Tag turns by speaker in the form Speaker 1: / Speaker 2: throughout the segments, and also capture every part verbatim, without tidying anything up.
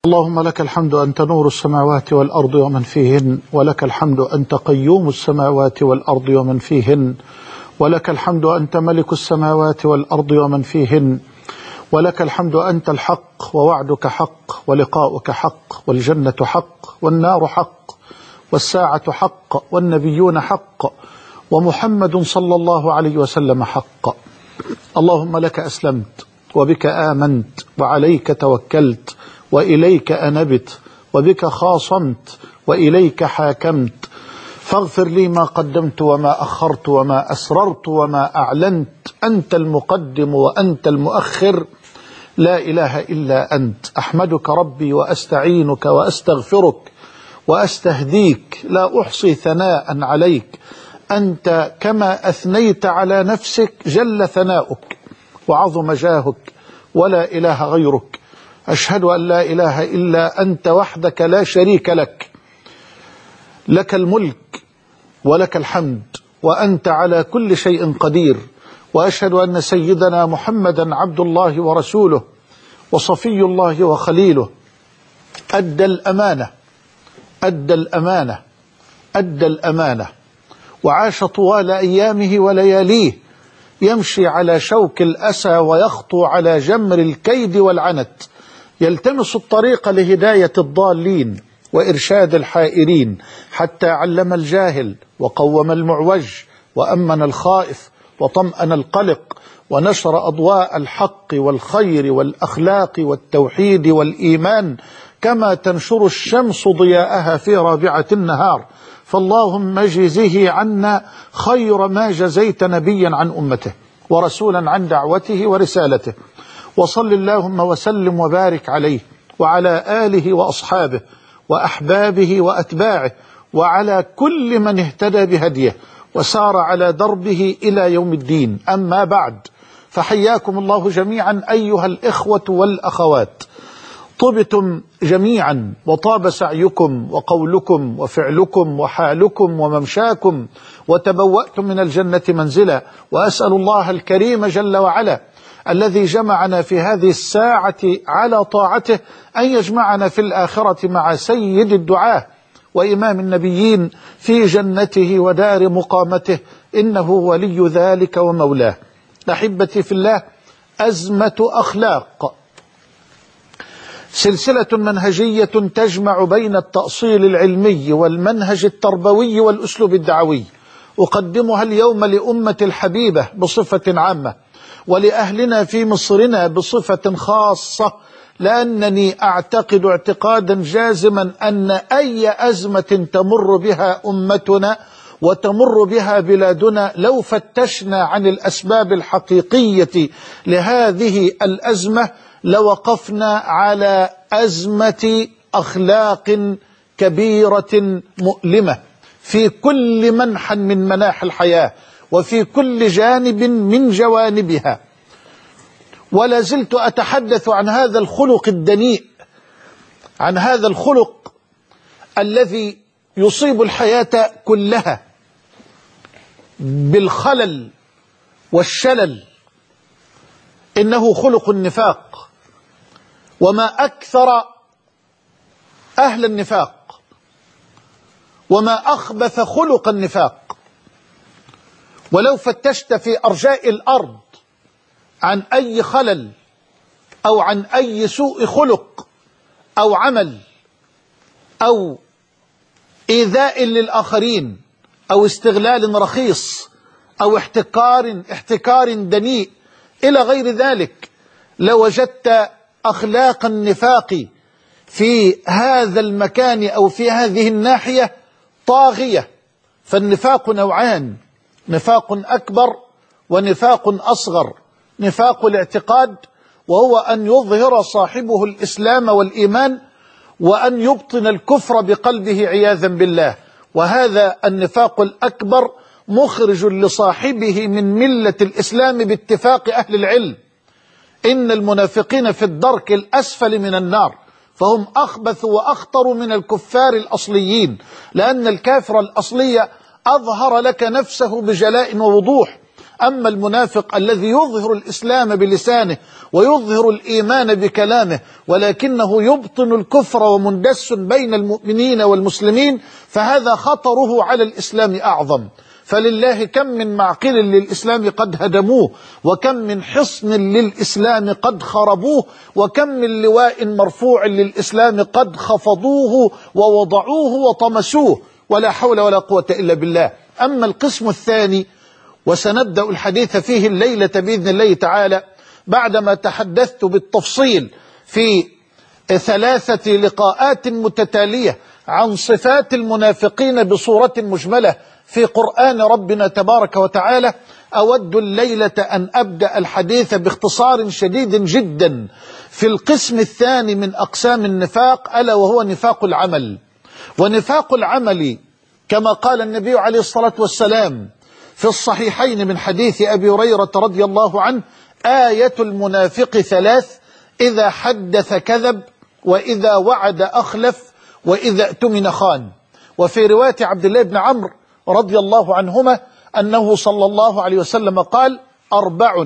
Speaker 1: اللهم لك الحمد أنت نور السماوات والأرض ومن فيهن، ولك الحمد أنت قيوم السماوات والأرض ومن فيهن، ولك الحمد أنت ملك السماوات والأرض ومن فيهن، ولك الحمد أنت الحق ووعدك حق ولقاؤك حق والجنة حق والنار حق والساعة حق والنبيون حق ومحمد صلى الله عليه وسلم حق. اللهم لك أسلمت وبك آمنت وعليك توكلت وإليك أنبت وبك خاصمت وإليك حاكمت، فاغفر لي ما قدمت وما أخرت وما أسررت وما أعلنت، أنت المقدم وأنت المؤخر، لا إله إلا أنت. أحمدك ربي وأستعينك وأستغفرك وأستهديك، لا أحصي ثناء عليك، أنت كما أثنيت على نفسك جل ثناؤك وعظم جاهك، ولا إله غيرك. أشهد أن لا إله إلا أنت وحدك لا شريك لك، لك الملك ولك الحمد وأنت على كل شيء قدير. وأشهد أن سيدنا محمدا عبد الله ورسوله وصفي الله وخليله، أدى الأمانة أدى الأمانة أدى الأمانة وعاش طوال أيامه ولياليه يمشي على شوك الأسى ويخطو على جمر الكيد والعنت، يلتمس الطريق لهداية الضالين وإرشاد الحائرين، حتى علم الجاهل وقوم المعوج وأمن الخائف وطمأن القلق، ونشر أضواء الحق والخير والأخلاق والتوحيد والإيمان كما تنشر الشمس ضياءها في رابعة النهار. فاللهم اجزه عنا خير ما جزيت نبيا عن أمته ورسولا عن دعوته ورسالته، وصل اللهم وسلم وبارك عليه وعلى آله وأصحابه وأحبابه وأتباعه وعلى كل من اهتدى بهديه وسار على دربه إلى يوم الدين. أما بعد، فحياكم الله جميعا أيها الإخوة والأخوات، طبتم جميعا وطاب سعيكم وقولكم وفعلكم وحالكم وممشاكم وتبوأتم من الجنة منزلا. وأسأل الله الكريم جل وعلا الذي جمعنا في هذه الساعة على طاعته أن يجمعنا في الآخرة مع سيد الدعاة وإمام النبيين في جنته ودار مقامته، إنه ولي ذلك ومولاه. أحبتي في الله، أزمة أخلاق، سلسلة منهجية تجمع بين التأصيل العلمي والمنهج التربوي والأسلوب الدعوي، أقدمها اليوم لأمة الحبيبة بصفة عامة، ولأهلنا في مصرنا بصفة خاصة، لأنني أعتقد اعتقادا جازما أن أي أزمة تمر بها أمتنا وتمر بها بلادنا، لو فتشنا عن الأسباب الحقيقية لهذه الأزمة لوقفنا على أزمة أخلاق كبيرة مؤلمة في كل منحى من مناحي الحياة وفي كل جانب من جوانبها. ولا زلت أتحدث عن هذا الخلق الدنيء، عن هذا الخلق الذي يصيب الحياة كلها بالخلل والشلل، إنه خلق النفاق. وما أكثر أهل النفاق وما أخبث خلق النفاق. ولو فتشت في أرجاء الأرض عن أي خلل أو عن أي سوء خلق أو عمل أو إيذاء للآخرين أو استغلال رخيص أو احتكار احتكار دنيء إلى غير ذلك، لوجدت أخلاق النفاق في هذا المكان أو في هذه الناحية طاغية. فالنفاق نوعان: نفاق أكبر ونفاق أصغر. نفاق الاعتقاد، وهو أن يظهر صاحبه الإسلام والإيمان وأن يبطن الكفر بقلبه عياذا بالله، وهذا النفاق الأكبر مخرج لصاحبه من ملة الإسلام باتفاق أهل العلم. إن المنافقين في الدرك الأسفل من النار، فهم أخبث وأخطر من الكفار الأصليين، لأن الكافر الأصلي أظهر لك نفسه بجلاء ووضوح، أما المنافق الذي يظهر الإسلام بلسانه ويظهر الإيمان بكلامه ولكنه يبطن الكفر ومندس بين المؤمنين والمسلمين، فهذا خطره على الإسلام أعظم. فلله كم من معقل للإسلام قد هدموه، وكم من حصن للإسلام قد خربوه، وكم من لواء مرفوع للإسلام قد خفضوه ووضعوه وطمسوه، ولا حول ولا قوة إلا بالله. أما القسم الثاني وسنبدأ الحديث فيه الليلة بإذن الله تعالى، بعدما تحدثت بالتفصيل في ثلاثة لقاءات متتالية عن صفات المنافقين بصورة مجملة في قرآن ربنا تبارك وتعالى، أود الليلة أن أبدأ الحديث باختصار شديد جدا في القسم الثاني من أقسام النفاق، ألا وهو نفاق العمل. ونفاق العمل كما قال النبي عليه الصلاة والسلام في الصحيحين من حديث أبي هريرة رضي الله عنه: آية المنافق ثلاث: إذا حدث كذب، وإذا وعد أخلف، وإذا اؤتمن خان. وفي رواية عبد الله بن عمرو رضي الله عنهما أنه صلى الله عليه وسلم قال: أربع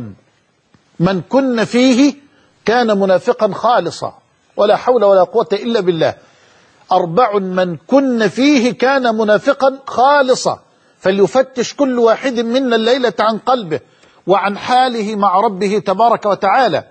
Speaker 1: من كن فيه كان منافقا خالصا. ولا حول ولا قوة إلا بالله. أربع من كن فيه كان منافقا خالصا. فليفتش كل واحد منا الليلة عن قلبه وعن حاله مع ربه تبارك وتعالى.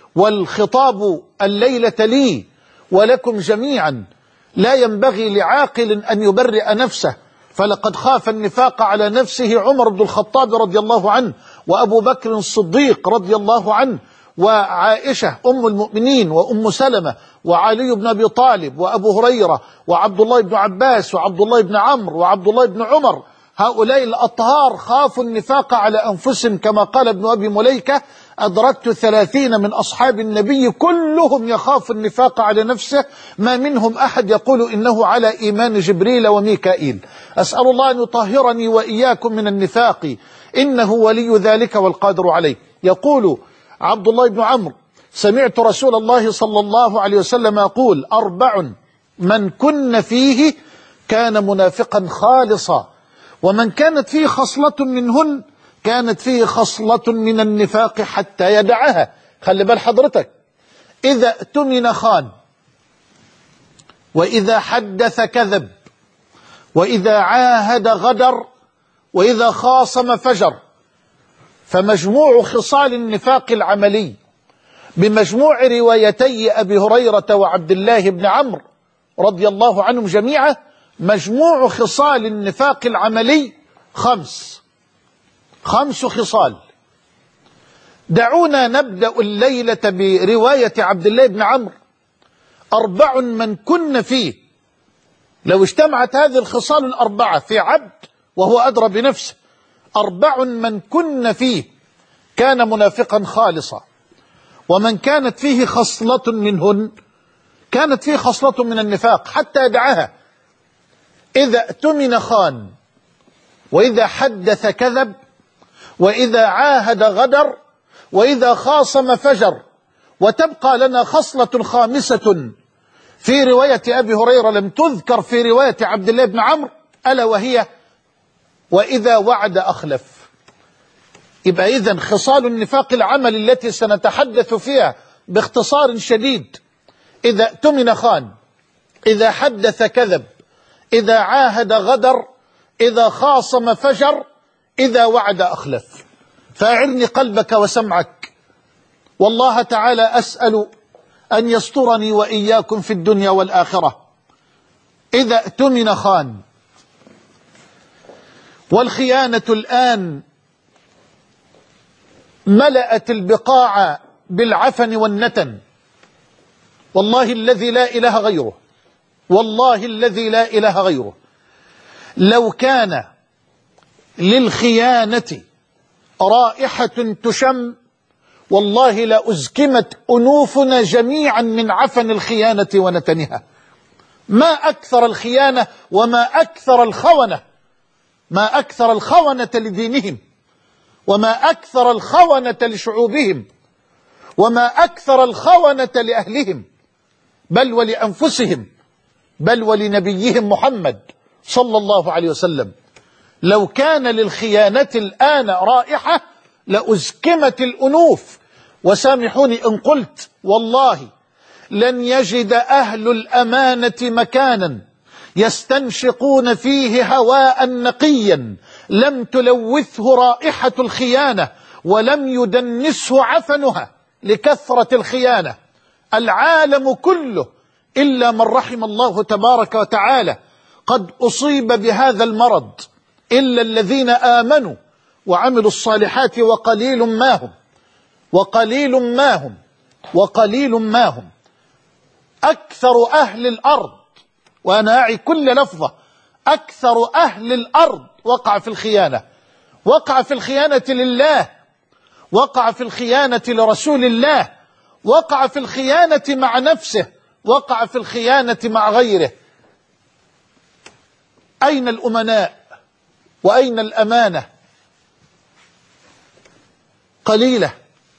Speaker 1: والخطاب الليلة لي ولكم جميعا. لا ينبغي لعاقل أن يبرئ نفسه، فلقد خاف النفاق على نفسه عمر بن الخطاب رضي الله عنه، وأبو بكر الصديق رضي الله عنه، وعائشة أم المؤمنين، وأم سلمة، وعلي بن أبي طالب، وأبو هريرة، وعبد الله بن عباس، وعبد الله بن عمرو، وعبد الله بن عمر. هؤلاء الأطهار خافوا النفاق على أنفسهم، كما قال ابن أبي مليكة: أدركت ثلاثين من أصحاب النبي كلهم يخاف النفاق على نفسه، ما منهم أحد يقول إنه على إيمان جبريل وميكائيل. أسأل الله أن يطهرني وإياكم من النفاق، إنه ولي ذلك والقادر عليه. يقول عبد الله بن عمرو: سمعت رسول الله صلى الله عليه وسلم يقول: أربع من كن فيه كان منافقا خالصا، ومن كانت فيه خصلة منهن كانت فيه خصلة من النفاق حتى يدعها. خلي بال حضرتك: إذا اؤتمن خان، وإذا حدث كذب، وإذا عاهد غدر، وإذا خاصم فجر. فمجموع خصال النفاق العملي بمجموع روايتي أبي هريرة وعبد الله بن عمرو رضي الله عنهم جميعا، مجموع خصال النفاق العملي خمس خمس خصال. دعونا نبدأ الليلة برواية عبد الله بن عمرو: أربع من كن فيه. لو اجتمعت هذه الخصال الأربعة في عبد وهو أدرى بنفسه، أربع من كن فيه كان منافقا خالصا، ومن كانت فيه خصلة منهن كانت فيه خصلة من النفاق حتى يدعها: إذا اؤتمن خان، وإذا حدث كذب، وإذا عاهد غدر، وإذا خاصم فجر. وتبقى لنا خصلة خامسة في رواية أبي هريرة لم تذكر في رواية عبد الله بن عمرو، ألا وهي: وإذا وعد أخلف. يبقى إذن خصال النفاق العمل التي سنتحدث فيها باختصار شديد: إذا اؤتمن خان، إذا حدث كذب، إذا عاهد غدر، إذا خاصم فجر، إذا وعد أخلف. فأعرني قلبك وسمعك، والله تعالى أسأل أن يسترني وإياكم في الدنيا والآخرة. إذا اؤتمن خان. والخيانة الآن ملأت البقاع بالعفن والنتن، والله الذي لا إله غيره، والله الذي لا إله غيره. لو كان للخيانة رائحة تشم، والله لأزكمت أنوفنا جميعا من عفن الخيانة ونتنها. ما أكثر الخيانة وما أكثر الخونة، ما أكثر الخونة لدينهم، وما أكثر الخونة لشعوبهم، وما أكثر الخونة لأهلهم، بل ولأنفسهم، بل ولنبيهم محمد صلى الله عليه وسلم. لو كان للخيانة الآن رائحة لأزكمت الأنوف. وسامحوني إن قلت والله لن يجد أهل الأمانة مكانا يستنشقون فيه هواء نقيا لم تلوثه رائحة الخيانة ولم يدنسه عفنها لكثرة الخيانة. العالم كله إلا من رحم الله تبارك وتعالى قد أصيب بهذا المرض، إلا الذين آمنوا وعملوا الصالحات وقليل ما هم وقليل ما هم وقليل ما هم. أكثر أهل الأرض، وأنا أعي كل لفظة، أكثر أهل الأرض وقع في الخيانة. وقع في الخيانة لله، وقع في الخيانة لرسول الله، وقع في الخيانة مع نفسه، وقع في الخيانة مع غيره. أين الأمناء وأين الأمانة؟ قليلة،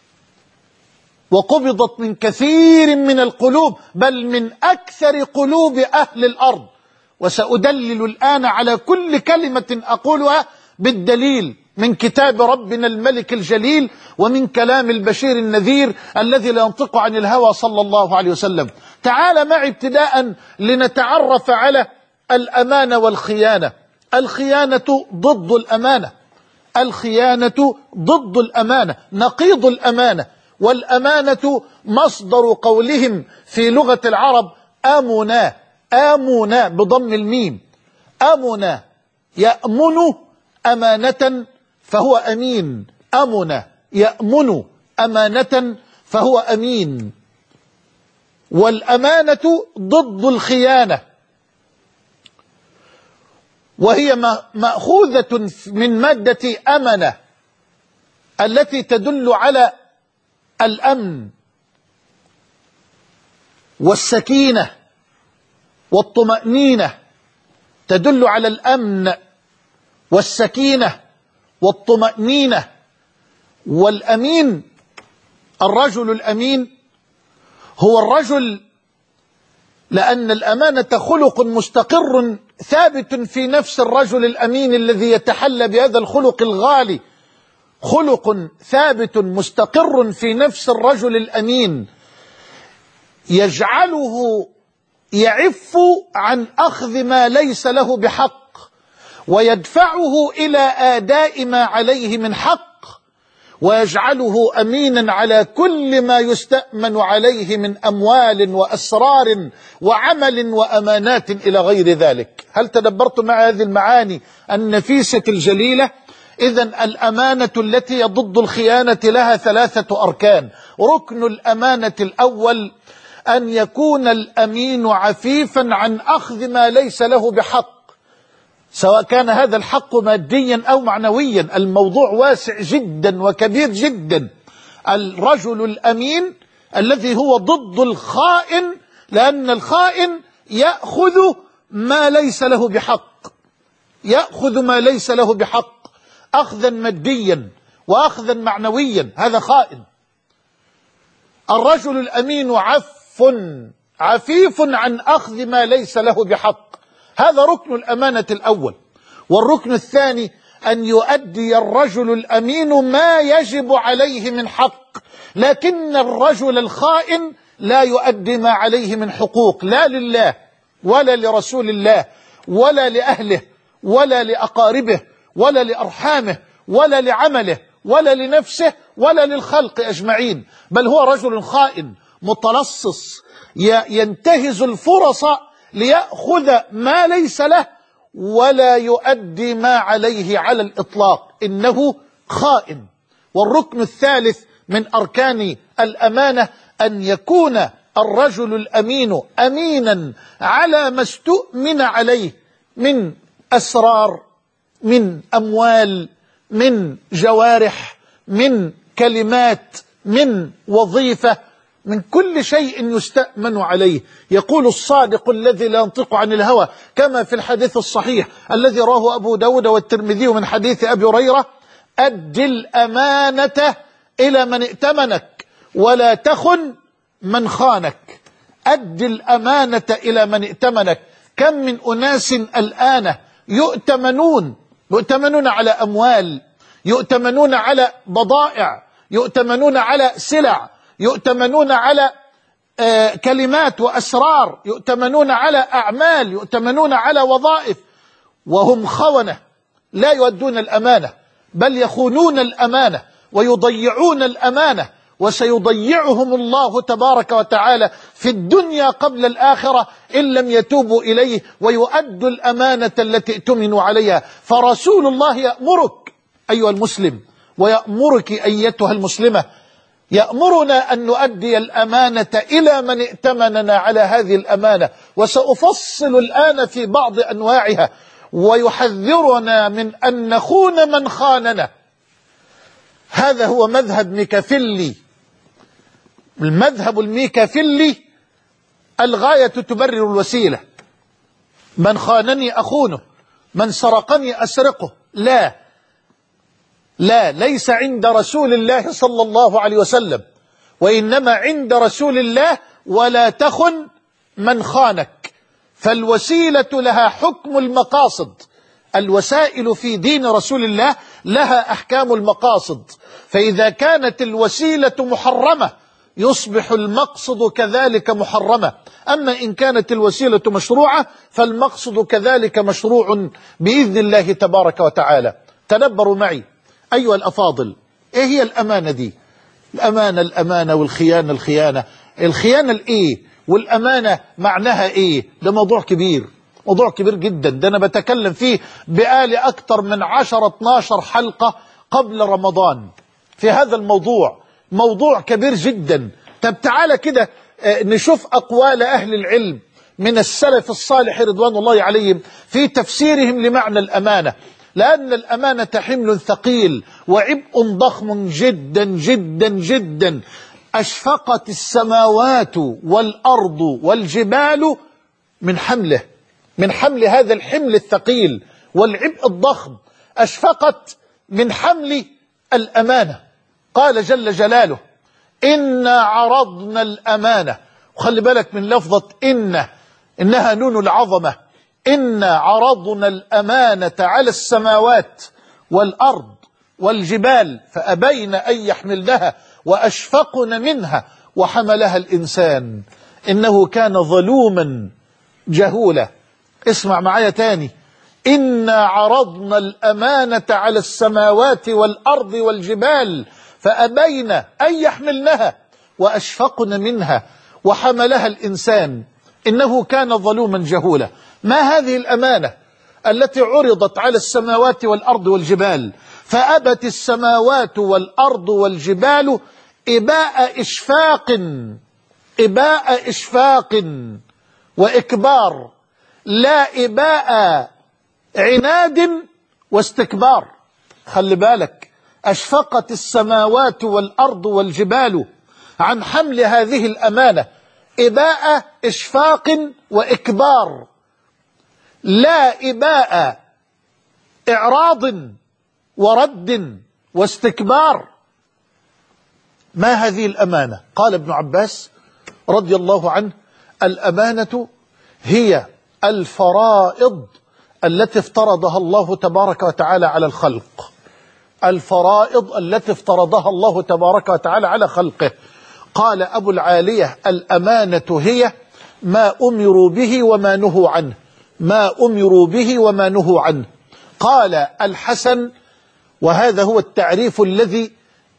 Speaker 1: وقبضت من كثير من القلوب، بل من أكثر قلوب أهل الأرض. وسأدلل الآن على كل كلمة أقولها بالدليل من كتاب ربنا الملك الجليل ومن كلام البشير النذير الذي لا ينطق عن الهوى صلى الله عليه وسلم. تعال معي ابتداء لنتعرف على الأمانة والخيانة. الخيانة ضد الأمانة، الخيانة ضد الأمانة، نقيض الأمانة. والأمانة مصدر قولهم في لغة العرب أمنا، آمنا بضم الميم، أمنا يأمن أمانة فهو أمين، أمنا يأمن أمانة فهو أمين. والأمانة ضد الخيانة، وهي مأخوذة من مادة أمنة التي تدل على الأمن والسكينة والطمأنينة، تدل على الأمن والسكينة والطمأنينة. والأمين، الرجل الأمين هو الرجل، لأن الأمانة خلق مستقر ثابت في نفس الرجل الأمين الذي يتحلى بهذا الخلق الغالي، خلق ثابت مستقر في نفس الرجل الأمين يجعله يعف عن أخذ ما ليس له بحق، ويدفعه إلى آداء ما عليه من حق، ويجعله أمينا على كل ما يستأمن عليه من أموال وأسرار وعمل وأمانات إلى غير ذلك. هل تدبرت مع هذه المعاني النفيسة الجليلة؟ إذن الأمانة التي ضد الخيانة لها ثلاثة أركان. ركن الأمانة الأول أن يكون الأمين عفيفا عن أخذ ما ليس له بحق، سواء كان هذا الحق ماديا أو معنويا. الموضوع واسع جدا وكبير جدا. الرجل الأمين الذي هو ضد الخائن، لأن الخائن يأخذ ما ليس له بحق، يأخذ ما ليس له بحق أخذا ماديا وأخذا معنويا، هذا خائن. الرجل الأمين عف عفيف عن أخذ ما ليس له بحق، هذا ركن الأمانة الأول. والركن الثاني أن يؤدي الرجل الأمين ما يجب عليه من حق، لكن الرجل الخائن لا يؤدي ما عليه من حقوق، لا لله ولا لرسول الله ولا لأهله ولا لأقاربه ولا لأرحامه ولا لعمله ولا لنفسه ولا للخلق أجمعين، بل هو رجل خائن متلصص ينتهز الفرص ليأخذ ما ليس له ولا يؤدي ما عليه على الإطلاق، إنه خائن. والركن الثالث من أركان الأمانة أن يكون الرجل الأمين أمينا على ما استؤمن عليه من أسرار، من أموال، من جوارح، من كلمات، من وظيفة، من كل شيء يستأمن عليه. يقول الصادق الذي لا ينطق عن الهوى كما في الحديث الصحيح الذي رواه أبو داود والترمذي من حديث أبي هريرة: أد الأمانة إلى من ائتمنك ولا تخن من خانك. أد الأمانة إلى من ائتمنك. كم من أناس الآن يؤتمنون يؤتمنون على أموال، يؤتمنون على بضائع، يؤتمنون على سلع، يؤتمنون على آه كلمات وأسرار، يؤتمنون على أعمال، يؤتمنون على وظائف، وهم خونة لا يؤدون الأمانة، بل يخونون الأمانة ويضيعون الأمانة، وسيضيعهم الله تبارك وتعالى في الدنيا قبل الآخرة إن لم يتوبوا إليه ويؤدوا الأمانة التي ائتمنوا عليها. فرسول الله يأمرك أيها المسلم، ويأمرك أيتها المسلمة، يأمرنا أن نؤدي الأمانة إلى من ائتمننا على هذه الأمانة، وسأفصل الآن في بعض أنواعها، ويحذرنا من أن نخون من خاننا. هذا هو مذهب ميكافيلي. المذهب الميكافيلي الغاية تبرر الوسيلة. من خانني أخونه، من سرقني أسرقه. لا لا ليس عند رسول الله صلى الله عليه وسلم، وإنما عند رسول الله ولا تخن من خانك. فالوسيلة لها حكم المقاصد. الوسائل في دين رسول الله لها أحكام المقاصد، فإذا كانت الوسيلة محرمة يصبح المقصد كذلك محرمة. أما إن كانت الوسيلة مشروعة فالمقصد كذلك مشروع بإذن الله تبارك وتعالى. تدبروا معي أيها الأفاضل، إيه هي الأمانة دي؟ الأمانة الأمانة والخيانة الخيانة. الخيانة الإيه والأمانة معناها إيه؟ ده موضوع كبير، موضوع كبير جدا. ده أنا بتكلم فيه بقالي أكتر من عشرة اتناشر حلقة قبل رمضان في هذا الموضوع، موضوع كبير جدا. طب تعالى كده نشوف أقوال أهل العلم من السلف الصالح رضوان الله عليهم في تفسيرهم لمعنى الأمانة. لأن الأمانة حمل ثقيل وعبء ضخم جدا جدا جدا. أشفقت السماوات والأرض والجبال من حمله، من حمل هذا الحمل الثقيل والعبء الضخم. أشفقت من حمل الأمانة. قال جل جلاله: إنا عرضنا الأمانة. وخلي بالك من لفظة إن، إنها نون العظمة. إنا عرضنا الأمانة على السماوات والأرض والجبال فأبين أن يحملنها وأشفقن منها وحملها الإنسان إنه كان ظلوما جهولا. اسمع معايا تاني: إنا عرضنا الأمانة على السماوات والأرض والجبال فأبين أن يحملنها وأشفقن منها وحملها الإنسان إنه كان ظلوما جهولا. ما هذه الأمانة التي عرضت على السماوات والأرض والجبال؟ فأبت السماوات والأرض والجبال إباء إشفاق، إباء إشفاق وإكبار، لا إباء عناد واستكبار. خلي بالك، أشفقت السماوات والأرض والجبال عن حمل هذه الأمانة إباء إشفاق وإكبار، لا إباء إعراض ورد واستكبار. ما هذه الأمانة؟ قال ابن عباس رضي الله عنه: الأمانة هي الفرائض التي افترضها الله تبارك وتعالى على الخلق. الفرائض التي افترضها الله تبارك وتعالى على خلقه. قال أبو العالية: الأمانة هي ما أمروا به وما نهوا عنه، ما أمروا به وما نهوا عنه. قال الحسن، وهذا هو التعريف الذي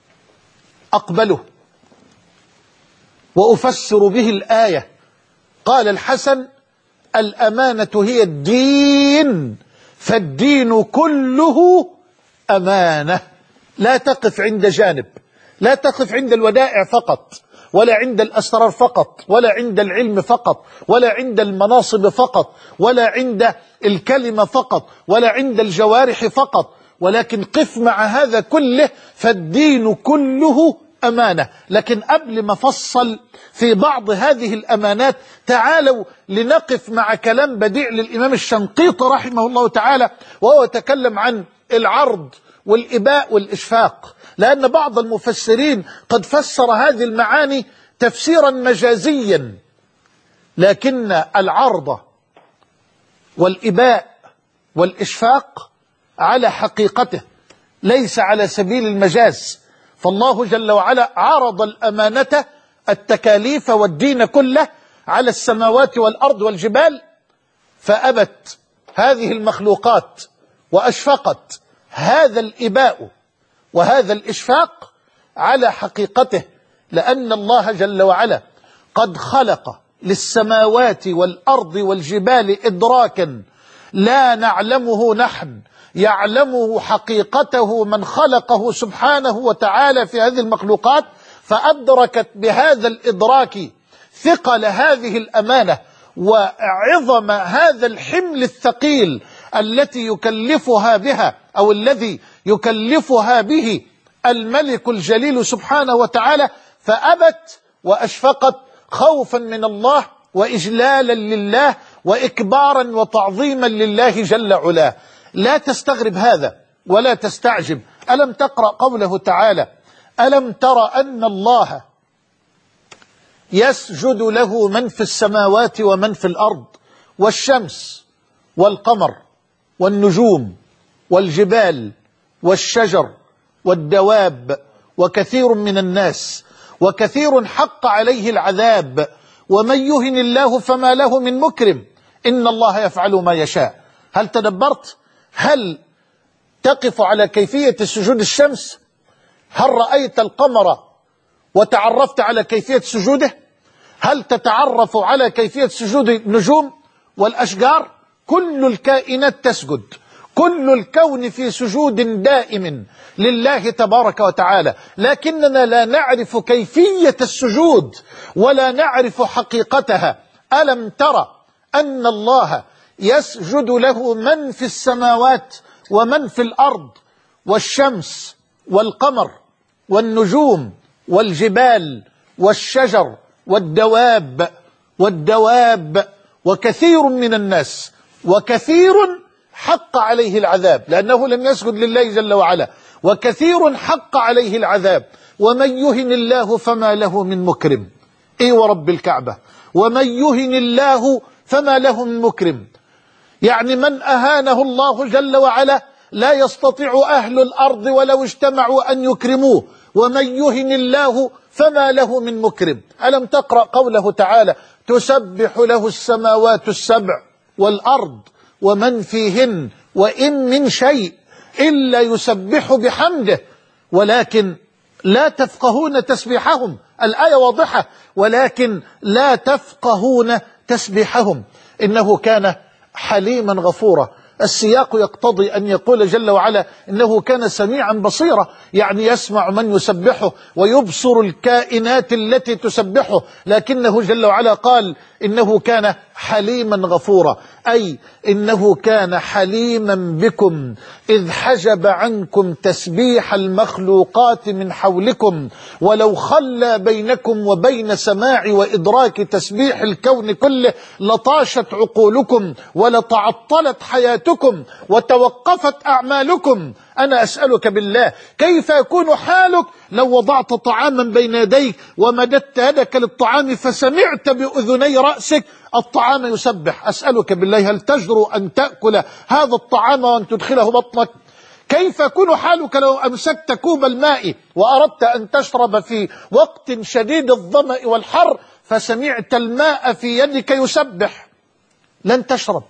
Speaker 1: أقبله وأفسر به الآية، قال الحسن: الأمانة هي الدين، فالدين كله أمانة. لا تقف عند جانب، لا تقف عند الودائع فقط، ولا عند الأسرار فقط، ولا عند العلم فقط، ولا عند المناصب فقط، ولا عند الكلمة فقط، ولا عند الجوارح فقط، ولكن قف مع هذا كله، فالدين كله أمانة. لكن قبل ما فصل في بعض هذه الأمانات، تعالوا لنقف مع كلام بديع للإمام الشنقيطي رحمه الله تعالى، وهو تكلم عن العرض والإباء والإشفاق. لأن بعض المفسرين قد فسر هذه المعاني تفسيرا مجازيا، لكن العرض والإباء والإشفاق على حقيقته، ليس على سبيل المجاز. فالله جل وعلا عرض الأمانة التكاليف والدين كله على السماوات والأرض والجبال، فأبت هذه المخلوقات وأشفقت هذا الإباء وهذا الإشفاق على حقيقته، لأن الله جل وعلا قد خلق للسماوات والأرض والجبال إدراكا لا نعلمه نحن، يعلمه حقيقته من خلقه سبحانه وتعالى في هذه المخلوقات، فأدركت بهذا الإدراك ثقل هذه الأمانة وعظم هذا الحمل الثقيل التي يكلفها بها أو الذي يكلفها به الملك الجليل سبحانه وتعالى، فأبت وأشفقت خوفا من الله وإجلالا لله وإكبارا وتعظيما لله جل علاه. لا تستغرب هذا ولا تستعجب. ألم تقرأ قوله تعالى: ألم تر أن الله يسجد له من في السماوات ومن في الأرض والشمس والقمر والنجوم والجبال والشجر والدواب وكثير من الناس وكثير حق عليه العذاب ومن يهن الله فما له من مكرم إن الله يفعل ما يشاء. هل تدبرت؟ هل تقف على كيفية سجود الشمس؟ هل رأيت القمر وتعرفت على كيفية سجوده؟ هل تتعرف على كيفية سجود النجوم والأشجار؟ كل الكائنات تسجد، كل الكون في سجود دائم لله تبارك وتعالى، لكننا لا نعرف كيفية السجود ولا نعرف حقيقتها. ألم ترى أن الله يسجد له من في السماوات ومن في الأرض والشمس والقمر والنجوم والجبال والشجر والدواب والدواب وكثير من الناس وكثير حق عليه العذاب لأنه لم يسجد لله جل وعلا، وكثير حق عليه العذاب ومن يهن الله فما له من مكرم. إيه ورب الكعبة، ومن يهن الله فما له من مكرم، يعني من أهانه الله جل وعلا لا يستطيع أهل الأرض ولو اجتمعوا أن يكرموه، ومن يهن الله فما له من مكرم. ألم تقرأ قوله تعالى: تسبح له السماوات السبع والأرض ومن فيهن وإن من شيء إلا يسبح بحمده ولكن لا تفقهون تسبيحهم. الآية واضحة، ولكن لا تفقهون تسبيحهم. إنه كان حليما غفورا. السياق يقتضي أن يقول جل وعلا إنه كان سميعا بصيرا، يعني يسمع من يسبحه ويبصر الكائنات التي تسبحه، لكنه جل وعلا قال إنه كان حليما غفورا، أي إنه كان حليما بكم إذ حجب عنكم تسبيح المخلوقات من حولكم، ولو خلى بينكم وبين سماع وإدراك تسبيح الكون كله لطاشت عقولكم ولتعطلت حياتكم وتوقفت أعمالكم. أنا أسألك بالله، كيف يكون حالك لو وضعت طعاما بين يديك ومددت يدك للطعام فسمعت بأذني رأسك الطعام يسبح؟ أسألك بالله، هل تجرؤ أن تأكل هذا الطعام وأن تدخله بطنك؟ كيف يكون حالك لو أمسكت كوب الماء وأردت أن تشرب في وقت شديد الظمأ والحر فسمعت الماء في يدك يسبح؟ لن تشرب.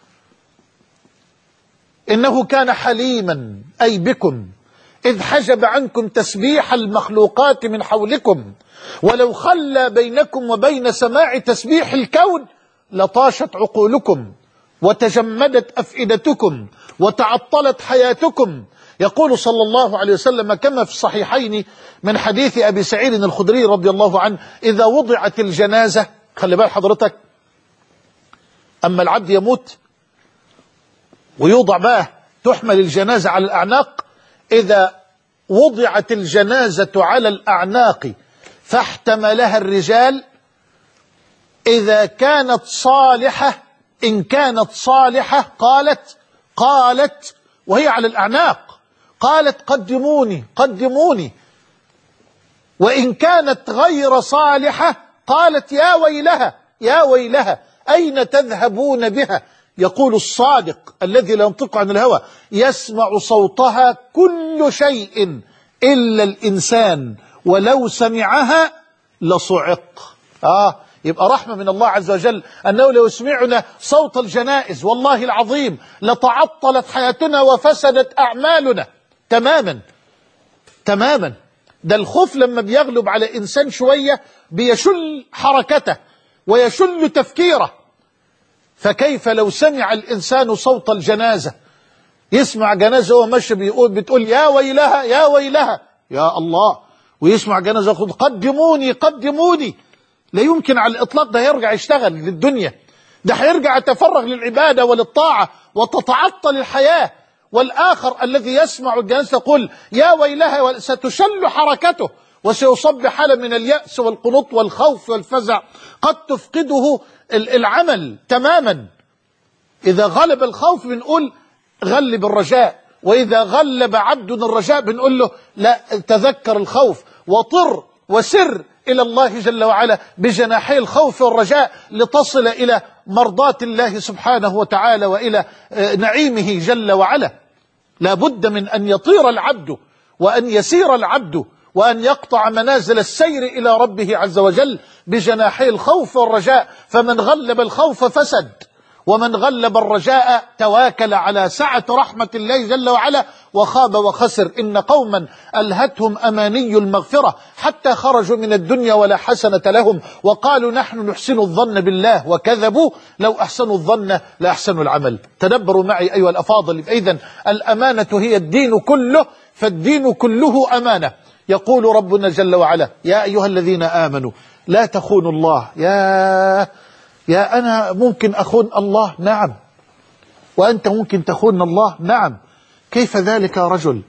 Speaker 1: إنه كان حليما أي بكم إذ حجب عنكم تسبيح المخلوقات من حولكم، ولو خلى بينكم وبين سماع تسبيح الكون لطاشت عقولكم وتجمدت أفئدتكم وتعطلت حياتكم. يقول صلى الله عليه وسلم كما في الصحيحين من حديث أبي سعيد الخدري رضي الله عنه: إذا وضعت الجنازة، خلي بال حضرتك، أما العبد يموت ويوضع بقى تحمل الجنازة على الأعناق، إذا وضعت الجنازة على الأعناق فاحتملها الرجال، إذا كانت صالحة، إن كانت صالحة قالت قالت وهي على الأعناق، قالت قدموني قدموني، وإن كانت غير صالحة قالت يا ويلها يا ويلها أين تذهبون بها؟ يقول الصادق الذي لا ينطق عن الهوى يسمع صوتها كل شيء إلا الإنسان ولو سمعها لصعق. آه يبقى رحمة من الله عز وجل أنه لو سمعنا صوت الجنائز والله العظيم لتعطلت حياتنا وفسدت أعمالنا تماما تماما. ده الخوف لما بيغلب على إنسان شوية بيشل حركته ويشل تفكيره، فكيف لو سمع الإنسان صوت الجنازة؟ يسمع جنازة وهو ماشي بيقول بتقول يا ويلها يا ويلها يا الله، ويسمع جنازة يقول قدموني قدموني، لا يمكن على الإطلاق ده يرجع يشتغل للدنيا، ده هيرجع يتفرغ للعبادة وللطاعة وتتعطل الحياة. والآخر الذي يسمع الجنازة يقول يا ويلها ستشل حركته وسيصاب بحالة من اليأس والقنوط والخوف والفزع قد تفقده العمل تماما. إذا غلب الخوف بنقول غلب الرجاء، وإذا غلب عبد الرجاء بنقول له لا تذكر الخوف وطر وسر إلى الله جل وعلا بجناحي الخوف والرجاء لتصل إلى مرضاة الله سبحانه وتعالى وإلى نعيمه جل وعلا. لا بد من أن يطير العبد وأن يسير العبد وأن يقطع منازل السير إلى ربه عز وجل بجناحي الخوف والرجاء. فمن غلب الخوف فسد، ومن غلب الرجاء تواكل على سعة رحمة الله جل وعلا وخاب وخسر. إن قوما ألهتهم أماني المغفرة حتى خرجوا من الدنيا ولا حسنة لهم وقالوا نحن نحسن الظن بالله وكذبوا لو أحسنوا الظن لأحسنوا العمل. تدبروا معي أيها الأفاضل، إذن الأمانة هي الدين كله، فالدين كله أمانة. يقول ربنا جل وعلا يا أيها الذين آمنوا لا تخونوا الله. يا يا أنا ممكن أخون الله؟ نعم. وأنت ممكن تخون الله؟ نعم. كيف ذلك يا رجل؟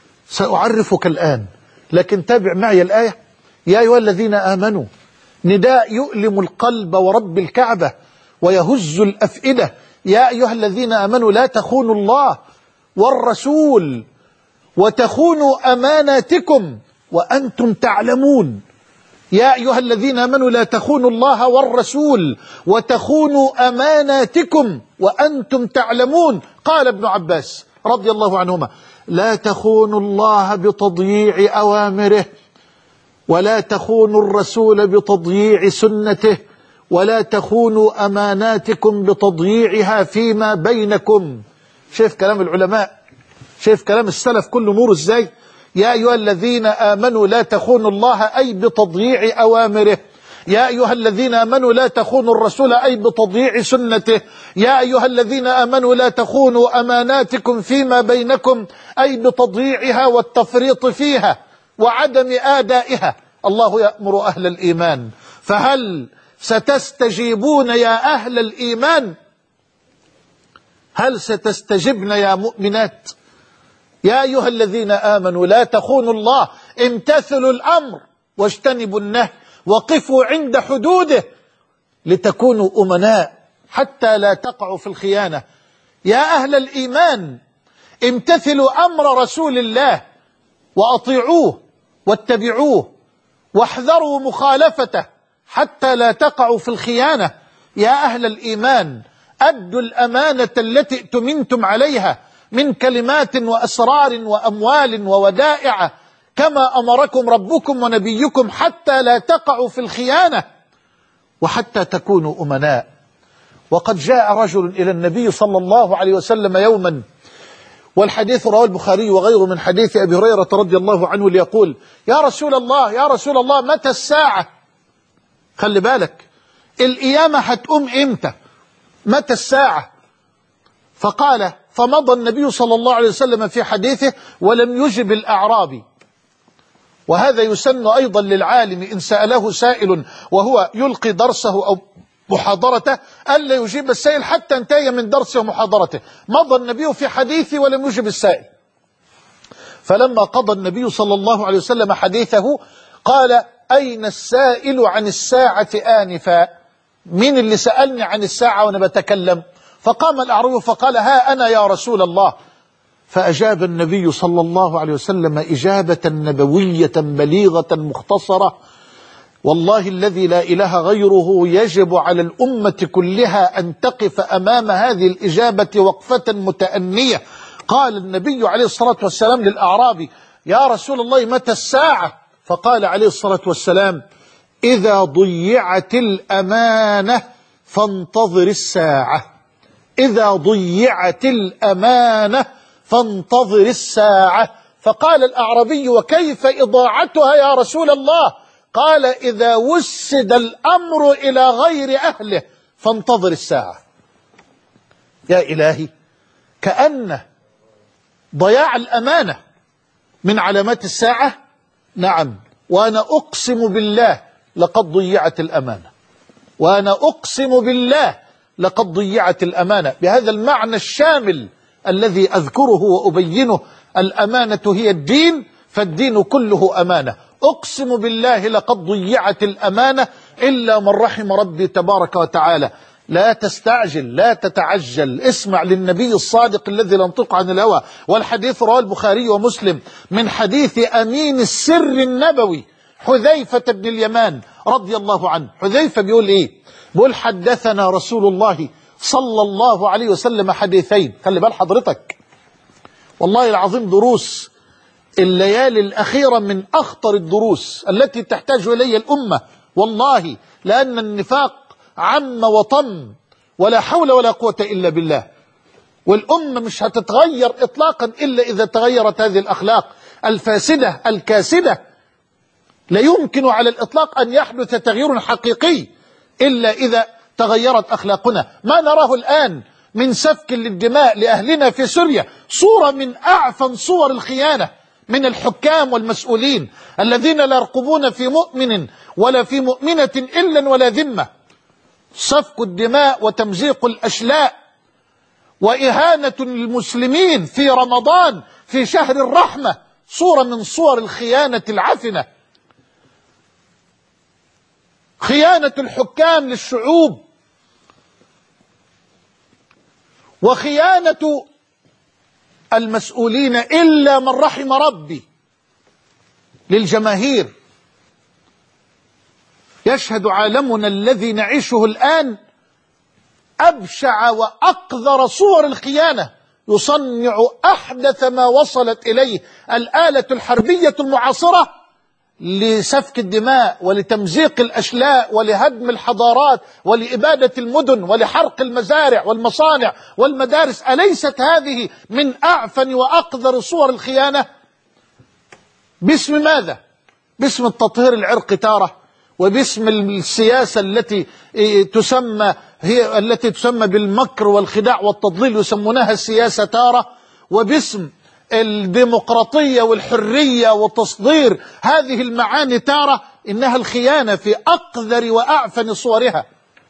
Speaker 1: سأعرفك الآن، لكن تابع معي الآية. يا أيها الذين آمنوا نداء يؤلم القلب ورب الكعبة ويهز الأفئدة. يا أيها الذين آمنوا لا تخونوا الله والرسول وتخونوا أماناتكم وأنتم تعلمون. يا أيها الذين آمنوا لا تخونوا الله والرسول وتخونوا أماناتكم وأنتم تعلمون. قال ابن عباس رضي الله عنهما لا تخونوا الله بتضييع أوامره، ولا تخونوا الرسول بتضييع سنته، ولا تخونوا أماناتكم بتضييعها فيما بينكم. شايف كلام العلماء؟ شايف كلام السلف كله نور ازاي؟ يا أيها الذين آمنوا لا تخونوا الله أي بتضييع أوامره. يا أيها الذين آمنوا لا تخونوا الرسول أي بتضييع سنته. يا أيها الذين آمنوا لا تخونوا أماناتكم فيما بينكم أي بتضييعها والتفريط فيها وعدم آدائها. الله يأمر أهل الإيمان، فهل ستستجيبون يا أهل الإيمان؟ هل ستستجبن يا مؤمنات؟ يا أيها الذين آمنوا لا تخونوا الله، امتثلوا الأمر واجتنبوا النهي وقفوا عند حدوده لتكونوا أمناء حتى لا تقعوا في الخيانة. يا أهل الإيمان امتثلوا أمر رسول الله وأطيعوه واتبعوه واحذروا مخالفته حتى لا تقعوا في الخيانة. يا أهل الإيمان أدوا الأمانة التي ائتمنتم عليها من كلمات وأسرار وأموال وودائع كما أمركم ربكم ونبيكم حتى لا تقعوا في الخيانة وحتى تكونوا أمناء. وقد جاء رجل إلى النبي صلى الله عليه وسلم يوما، والحديث رواه البخاري وغيره من حديث أبي هريرة رضي الله عنه، ليقول يا رسول الله يا رسول الله متى الساعة؟ خلي بالك القيامة هتقوم إمتى؟ متى الساعة؟ فقال فمضى النبي صلى الله عليه وسلم في حديثه ولم يجب الأعرابي. وهذا يسن أيضا للعالم إن سأله سائل وهو يلقي درسه أو محاضرته ألا يجيب السائل حتى انتهي من درسه ومحاضرته. مضى النبي في حديثه ولم يجب السائل. فلما قضى النبي صلى الله عليه وسلم حديثه قال أين السائل عن الساعة آنفا؟ مين اللي سألني عن الساعة وأنا بتكلم؟ فقام الأعرابي فقال ها أنا يا رسول الله. فأجاب النبي صلى الله عليه وسلم إجابة نبوية بليغة مختصرة والله الذي لا إله غيره يجب على الأمة كلها أن تقف أمام هذه الإجابة وقفة متأنية. قال النبي عليه الصلاة والسلام للأعرابي: يا رسول الله متى الساعة؟ فقال عليه الصلاة والسلام: إذا ضيعت الأمانة فانتظر الساعة. إذا ضيعت الأمانة فانتظر الساعة. فقال الأعرابي: وكيف إضاعتها يا رسول الله؟ قال: إذا وسد الأمر إلى غير أهله فانتظر الساعة. يا إلهي، كأن ضياع الأمانة من علامات الساعة. نعم، وأنا أقسم بالله لقد ضيعت الأمانة، وأنا أقسم بالله لقد ضيعت الأمانة، بهذا المعنى الشامل الذي أذكره وأبينه. الأمانة هي الدين، فالدين كله أمانة. أقسم بالله لقد ضيعت الأمانة إلا من رحم ربي تبارك وتعالى. لا تستعجل، لا تتعجل، اسمع للنبي الصادق الذي لا ينطق عن الهوى. والحديث رواه البخاري ومسلم من حديث أمين السر النبوي حذيفة بن اليمان رضي الله عنه. حذيفة بيقول إيه؟ بيقول: حدثنا رسول الله صلى الله عليه وسلم حديثين. خلي بال حضرتك، والله العظيم دروس الليالي الأخيرة من أخطر الدروس التي تحتاج إليها الأمة، والله، لأن النفاق عم وطم، ولا حول ولا قوة إلا بالله. والأمة مش هتتغير إطلاقا إلا إذا تغيرت هذه الأخلاق الفاسدة الكاسدة. لا يمكن على الإطلاق أن يحدث تغيير حقيقي إلا إذا تغيرت أخلاقنا. ما نراه الآن من سفك للدماء لأهلنا في سوريا صورة من أعفن صور الخيانة من الحكام والمسؤولين الذين لا يرقبون في مؤمن ولا في مؤمنة إلا ولا ذمة. سفك الدماء وتمزيق الأشلاء وإهانة المسلمين في رمضان في شهر الرحمة صورة من صور الخيانة العفنة. خيانة الحكام للشعوب، وخيانة المسؤولين إلا من رحم ربي للجماهير. يشهد عالمنا الذي نعيشه الآن أبشع وأقذر صور الخيانة. يصنع أحدث ما وصلت إليه الآلة الحربية المعاصرة لسفك الدماء ولتمزيق الأشلاء ولهدم الحضارات ولإبادة المدن ولحرق المزارع والمصانع والمدارس. أليست هذه من أعفن وأقذر صور الخيانة؟ باسم ماذا؟ باسم التطهير العرقي تارة، وباسم السياسة التي تسمى هي التي تسمى بالمكر والخداع والتضليل يسمونها السياسة تارة، وباسم الديمقراطية والحرية وتصدير هذه المعاني تارة. إنها الخيانة في أقذر وأعفن صورها.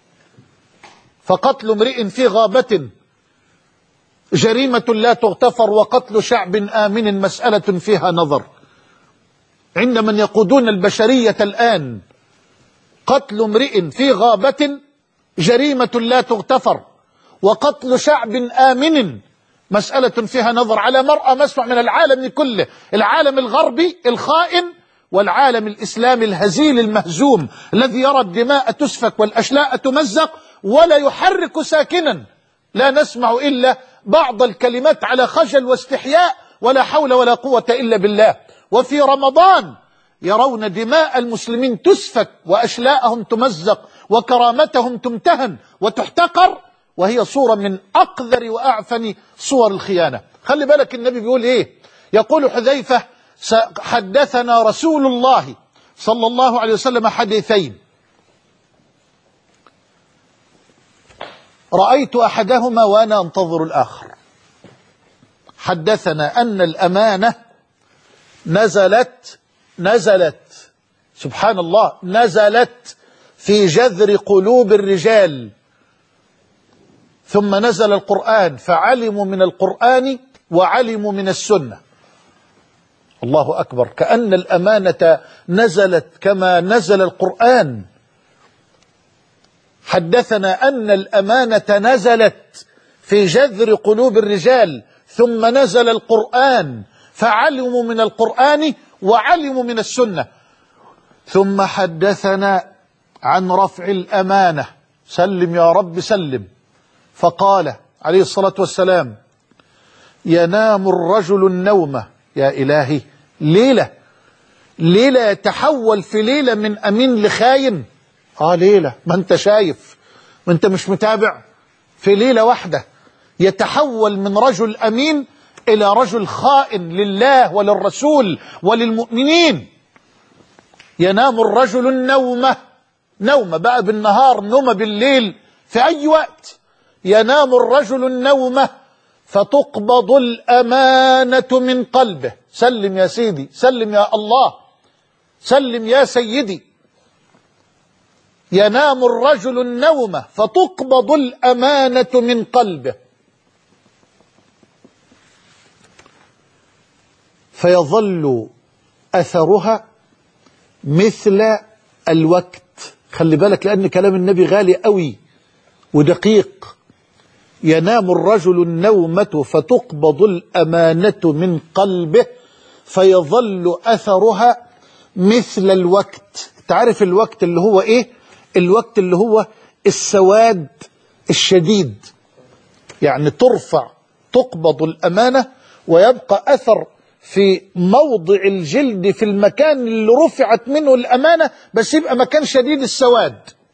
Speaker 1: فقتل امرئ في غابة جريمة لا تغتفر، وقتل شعب آمن مسألة فيها نظر. عند من يقودون البشرية الآن قتل امرئ في غابة جريمة لا تغتفر، وقتل شعب آمن مسألة فيها نظر. على مرأى مسمع من العالم كله، العالم الغربي الخائن والعالم الإسلامي الهزيل المهزوم الذي يرى الدماء تسفك والأشلاء تمزق ولا يحرك ساكنا. لا نسمع إلا بعض الكلمات على خجل واستحياء، ولا حول ولا قوة إلا بالله. وفي رمضان يرون دماء المسلمين تسفك وأشلاءهم تمزق وكرامتهم تمتهن وتحتقر، وهي صورة من أقذر وأعفن صور الخيانة. خلي بالك النبي بيقول إيه؟ يقول حذيفة: حدثنا رسول الله صلى الله عليه وسلم حديثين رأيت أحدهما وأنا أنتظر الآخر. حدثنا أن الأمانة نزلت نزلت سبحان الله نزلت في جذر قلوب الرجال، ثم نزل القرآن فعلموا من القرآن وعلموا من السنة. الله أكبر، كأن الأمانة نزلت كما نزل القرآن. حدثنا أن الأمانة نزلت في جذر قلوب الرجال، ثم نزل القرآن فعلموا من القرآن وعلموا من السنة. ثم حدثنا عن رفع الأمانة، سلم يا رب سلم، فقال عليه الصلاة والسلام: ينام الرجل النوم. يا إلهي، ليلة ليلة يتحول في ليلة من أمين لخاين. آه ليلة، ما أنت شايف، ما أنت مش متابع، في ليلة واحدة يتحول من رجل أمين إلى رجل خائن لله وللرسول وللمؤمنين. ينام الرجل النوم، نوم بقى بالنهار، نوم بالليل، في أي وقت. ينام الرجل النوم فتقبض الأمانة من قلبه. سلم يا سيدي، سلم يا الله، سلم يا سيدي. ينام الرجل النوم فتقبض الأمانة من قلبه فيظل أثرها مثل الوقت. خلي بالك، لأن كلام النبي غالي قوي ودقيق. ينام الرجل النومة فتقبض الأمانة من قلبه فيظل أثرها مثل الوقت. تعرف الوقت اللي هو إيه؟ الوقت اللي هو السواد الشديد، يعني ترفع تقبض الأمانة ويبقى أثر في موضع الجلد في المكان اللي رفعت منه الأمانة، بس يبقى مكان شديد السواد.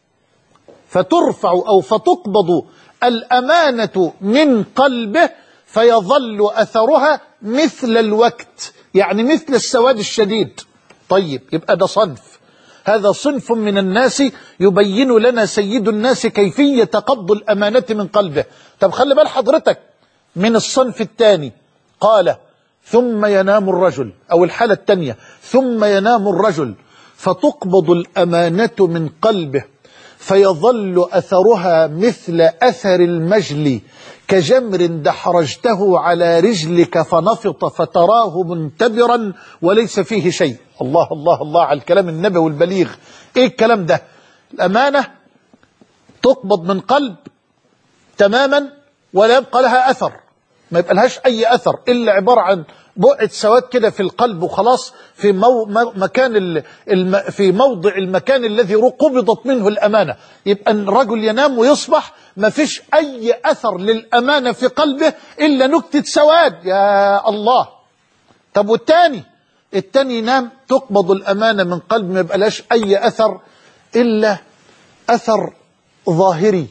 Speaker 1: فترفع أو فتقبض الأمانة من قلبه فيظل أثرها مثل الوقت، يعني مثل السواد الشديد. طيب، يبقى ده صنف، هذا صنف من الناس يبين لنا سيد الناس كيفية قبض الأمانة من قلبه. طب خلي بال حضرتك من الصنف الثاني، قال: ثم ينام الرجل، أو الحالة الثانية: ثم ينام الرجل فتقبض الأمانة من قلبه فيظل أثرها مثل أثر المجل كجمر دحرجته على رجلك فنفط فتراه منتبرا وليس فيه شيء. الله الله الله على الكلام النبوي البليغ. ايه الكلام ده؟ الأمانة تقبض من قلب تماما ولا يبقى لها أثر، ما يبقى لهاش أي أثر إلا عبارة عن بقعة سواد كده في القلب وخلاص، في مو مكان ال الم في موضع المكان الذي قبضت منه الأمانة. يبقى الرجل ينام ويصبح ما فيش أي أثر للأمانة في قلبه إلا نكتة سواد. يا الله. طب والتاني؟ التاني ينام تقبض الأمانة من قلب ما يبقى لهاش أي أثر إلا أثر ظاهري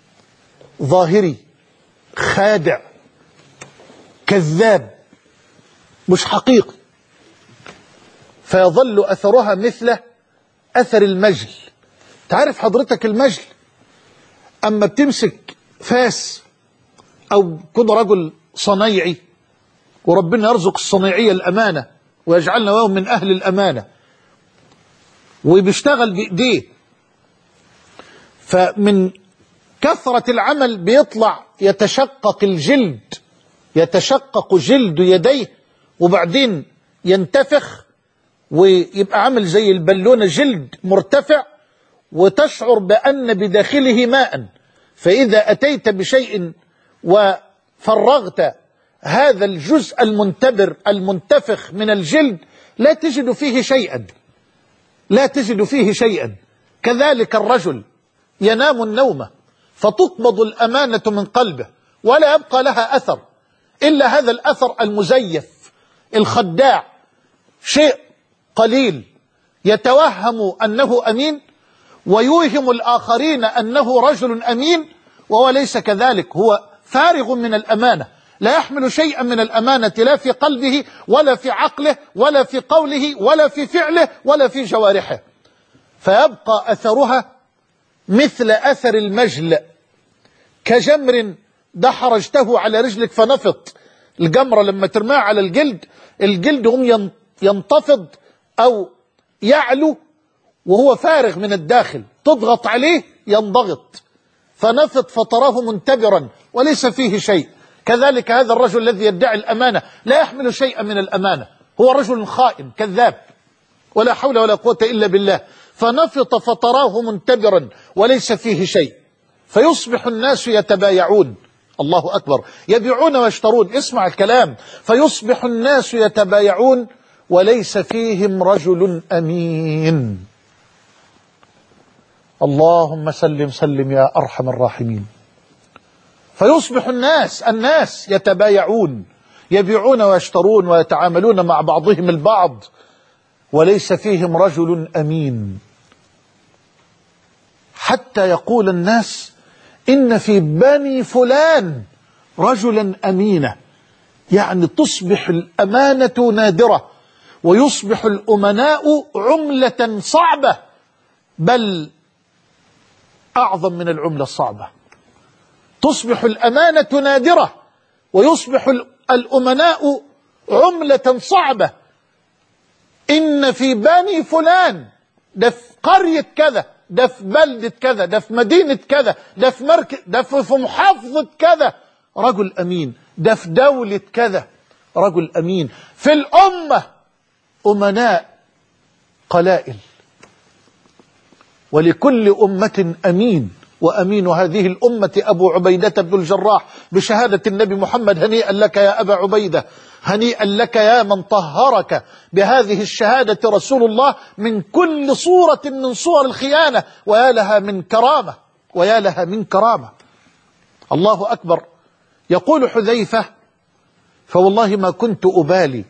Speaker 1: ظاهري خادع كذاب مش حقيقي، فيظل أثرها مثل أثر المجل. تعرف حضرتك المجل؟ أما بتمسك فاس أو كن رجل صنيعي، وربنا يرزق الصنيعية الأمانة ويجعلنا وهم من أهل الأمانة، وبيشتغل بإيديه، فمن كثرة العمل بيطلع يتشقق الجلد، يتشقق جلد يديه وبعدين ينتفخ ويبقى عامل زي البالونة، جلد مرتفع، وتشعر بأن بداخله ماء. فإذا أتيت بشيء وفرغت هذا الجزء المنتبر المنتفخ من الجلد لا تجد فيه شيئا، لا تجد فيه شيئا. كذلك الرجل ينام النوم فتقبض الأمانة من قلبه ولا يبقى لها أثر إلا هذا الأثر المزيف الخداع، شيء قليل يتوهم أنه أمين ويوهم الآخرين أنه رجل أمين وهو ليس كذلك، هو فارغ من الأمانة، لا يحمل شيئا من الأمانة لا في قلبه ولا في عقله ولا في قوله ولا في فعله ولا في جوارحه، فيبقى أثرها مثل أثر المجل كجمر دحرجته على رجلك فنفط. الجمرة لما ترميها على الجلد، الجلد هم ينتفض أو يعلو وهو فارغ من الداخل، تضغط عليه ينضغط فنفط فتراه منتبرا وليس فيه شيء. كذلك هذا الرجل الذي يدعي الأمانة لا يحمل شيئا من الأمانة، هو رجل خائن كذاب ولا حول ولا قوة إلا بالله، فنفط فتراه منتبرا وليس فيه شيء. فيصبح الناس يتبايعون، الله أكبر، يبيعون ويشترون، اسمع الكلام، فيصبح الناس يتبايعون وليس فيهم رجل أمين. اللهم سلم سلم يا أرحم الراحمين. فيصبح الناس الناس يتبايعون، يبيعون ويشترون ويتعاملون مع بعضهم البعض، وليس فيهم رجل أمين، حتى يقول الناس إن في بني فلان رجلا أمينا. يعني تصبح الأمانة نادرة، ويصبح الأمناء عملة صعبة، بل أعظم من العملة الصعبة. تصبح الأمانة نادرة، ويصبح الأمناء عملة صعبة. إن في بني فلان، ده في قرية كذا، ده في بلدة كذا، ده في مدينة كذا، ده في مركز، ده في محافظة كذا رجل أمين، ده في دولة كذا رجل أمين. في الأمة أمناء قلائل، ولكل أمة أمين، وأمين هذه الأمة أبو عبيدة بن الجراح بشهادة النبي محمد. هنيئا لك يا أبا عبيدة، هنيئا لك يا من طهرك بهذه الشهادة رسول الله من كل صورة من صور الخيانة، ويا لها من كرامة، ويا لها من كرامة. الله أكبر. يقول حذيفة: فوالله ما كنت أبالي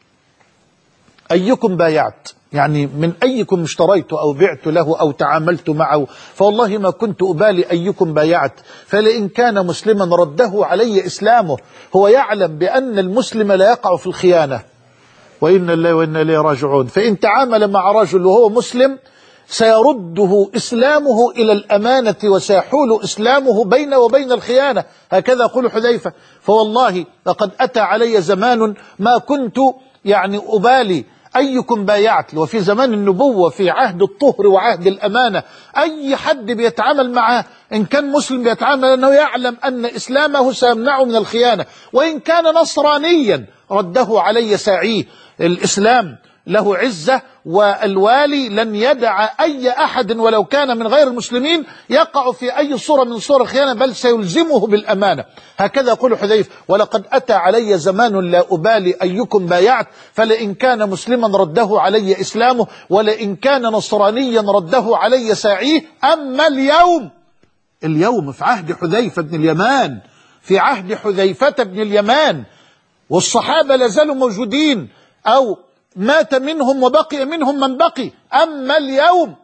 Speaker 1: أيكم بايعت، يعني من أيكم اشتريت أو بعت له أو تعاملت معه، فوالله ما كنت أبالي أيكم بايعت، فلئن كان مسلما رده علي إسلامه. هو يعلم بأن المسلم لا يقع في الخيانة، وإن الله وإن إليه راجعون. فإن تعامل مع رجل وهو مسلم سيرده إسلامه إلى الأمانة، وسيحول إسلامه بينه وبين الخيانة. هكذا يقول حذيفة: فوالله لقد أتى علي زمان ما كنت يعني أبالي أيكم بايعت. وفي زمان النبوة، في عهد الطهر وعهد الأمانة، أي حد بيتعامل معه إن كان مسلم بيتعامل أنه يعلم أن إسلامه سيمنعه من الخيانة، وإن كان نصرانيا رده علي ساعيه. الإسلام له عزة، والوالي لن يدع أي أحد ولو كان من غير المسلمين يقع في أي صورة من صور الخيانة، بل سيلزمه بالأمانة. هكذا يقول حذيفة: ولقد أتى علي زمان لا أبالي أيكم بايعت، فلئن كان مسلما رده علي إسلامه، ولئن كان نصرانيا رده علي ساعيه. أما اليوم، اليوم في عهد حذيفة بن اليمان، في عهد حذيفة بن اليمان، والصحابة لازالوا موجودين أو مات منهم وبقي منهم من بقي. أما اليوم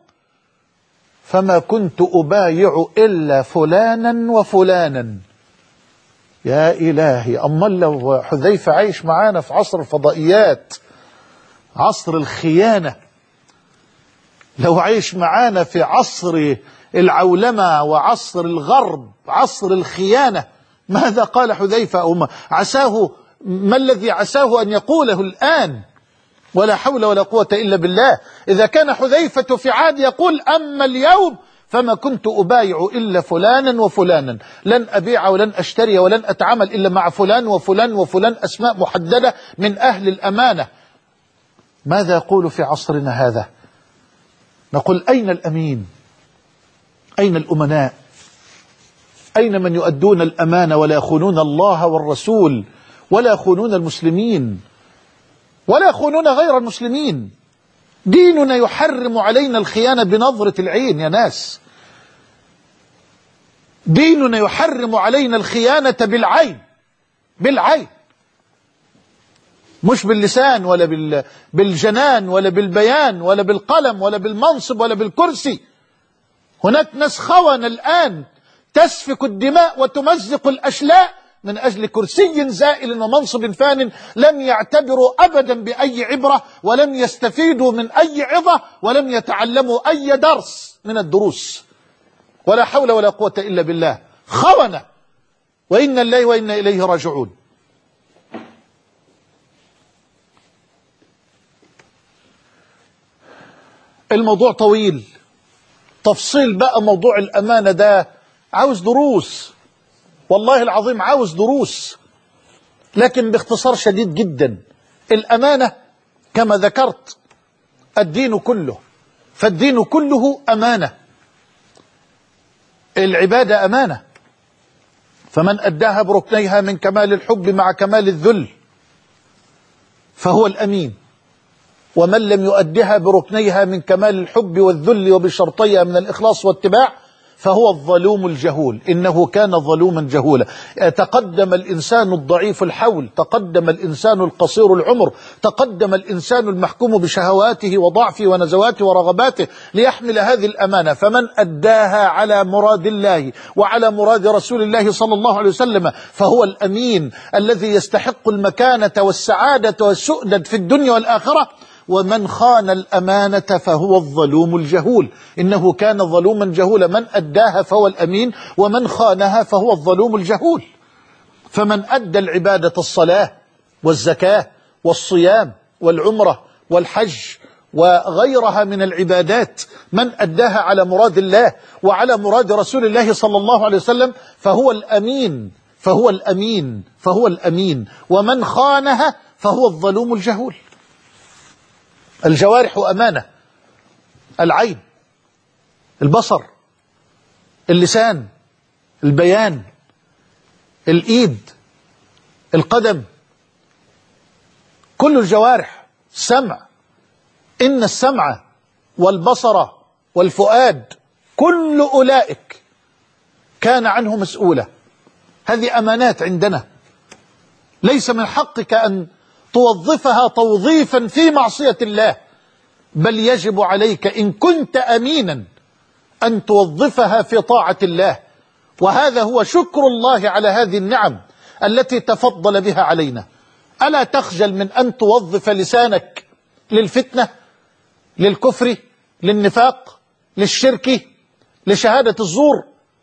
Speaker 1: فما كنت أبايع إلا فلانا وفلانا. يا إلهي، أما لو حذيفة عايش معانا في عصر الفضائيات، عصر الخيانة، لو عايش معانا في عصر العولمة وعصر الغرب، عصر الخيانة، ماذا قال حذيفة؟ أو ما عساه، ما الذي عساه أن يقوله الآن؟ ولا حول ولا قوة إلا بالله. إذا كان حذيفة في عاد يقول: أما اليوم فما كنت أبايع إلا فلانا وفلانا، لن أبيع ولن أشتري ولن أتعامل إلا مع فلان وفلان وفلان، أسماء محددة من أهل الأمانة. ماذا يقول في عصرنا هذا؟ نقول: أين الأمين؟ أين الأمناء؟ أين من يؤدون الأمانة ولا يخونون الله والرسول، ولا يخونون المسلمين، ولا يخونون غير المسلمين؟ ديننا يحرم علينا الخيانة بنظرة العين يا ناس. ديننا يحرم علينا الخيانة بالعين، بالعين، مش باللسان ولا بالجنان ولا بالبيان ولا بالقلم ولا بالمنصب ولا بالكرسي. هناك ناس خونة الآن تسفك الدماء وتمزق الأشلاء من أجل كرسي زائل ومنصب فان، لم يعتبروا أبدا بأي عبرة، ولم يستفيدوا من أي عظة، ولم يتعلموا أي درس من الدروس. ولا حول ولا قوة إلا بالله. خونة، وإن الله وإن إليه راجعون. الموضوع طويل، تفصيل بقى موضوع الأمانة ده عاوز دروس، والله العظيم عاوز دروس، لكن باختصار شديد جدا. الأمانة كما ذكرت الدين كله، فالدين كله أمانة. العبادة أمانة، فمن أداها بركنيها من كمال الحب مع كمال الذل فهو الأمين. ومن لم يؤدها بركنيها من كمال الحب والذل وبشرطيها من الإخلاص والاتباع فهو الظلوم الجهول. إنه كان ظلوما جهولا. تقدم الإنسان الضعيف الحول، تقدم الإنسان القصير العمر، تقدم الإنسان المحكوم بشهواته وضعفه ونزواته ورغباته ليحمل هذه الأمانة، فمن أداها على مراد الله وعلى مراد رسول الله صلى الله عليه وسلم فهو الأمين الذي يستحق المكانة والسعادة والسؤدد في الدنيا والآخرة. ومن خان الأمانة فهو الظلوم الجهول. إنه كان ظلوما جهولا. من أداها فهو الأمين، ومن خانها فهو الظلوم الجهول. فمن أدى العبادة الصلاة والزكاة والصيام والعمرة والحج وغيرها من العبادات، من أداها على مراد الله وعلى مراد رسول الله صلى الله عليه وسلم فهو الأمين فهو الأمين فهو الأمين ومن خانها فهو الظلوم الجهول. الجوارح أمانة: العين، البصر، اللسان، البيان، الإيد، القدم، كل الجوارح. السمع، إن السمع والبصر والفؤاد كل أولئك كان عنه مسؤولا. هذه أمانات عندنا، ليس من حقك أن توظفها توظيفا في معصية الله، بل يجب عليك إن كنت أمينا أن توظفها في طاعة الله. وهذا هو شكر الله على هذه النعم التي تفضل بها علينا. ألا تخجل من أن توظف لسانك للفتنة، للكفر، للنفاق، للشرك، لشهادة الزور،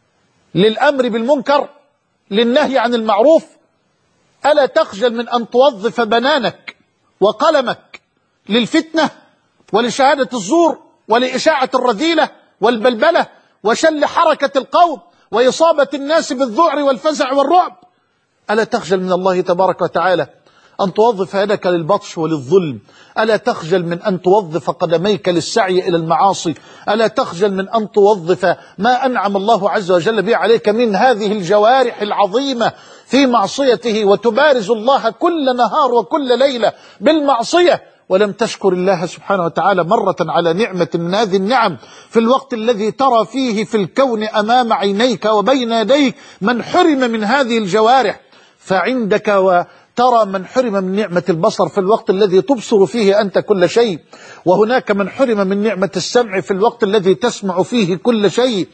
Speaker 1: للأمر بالمنكر، للنهي عن المعروف؟ ألا تخجل من أن توظف بنانك وقلمك للفتنة ولشهادة الزور ولإشاعة الرذيلة والبلبلة وشل حركة القوم وإصابة الناس بالذعر والفزع والرعب؟ ألا تخجل من الله تبارك وتعالى أن توظف يدك للبطش وللظلم؟ ألا تخجل من أن توظف قدميك للسعي إلى المعاصي؟ ألا تخجل من أن توظف ما أنعم الله عز وجل به عليك من هذه الجوارح العظيمة في معصيته، وتبارز الله كل نهار وكل ليلة بالمعصية، ولم تشكر الله سبحانه وتعالى مرة على نعمة من هذه النعم في الوقت الذي ترى فيه في الكون أمام عينيك وبين يديك من حرم من هذه الجوارح؟ فعندك وترى من حرم من نعمة البصر في الوقت الذي تبصر فيه أنت كل شيء، وهناك من حرم من نعمة السمع في الوقت الذي تسمع فيه كل شيء،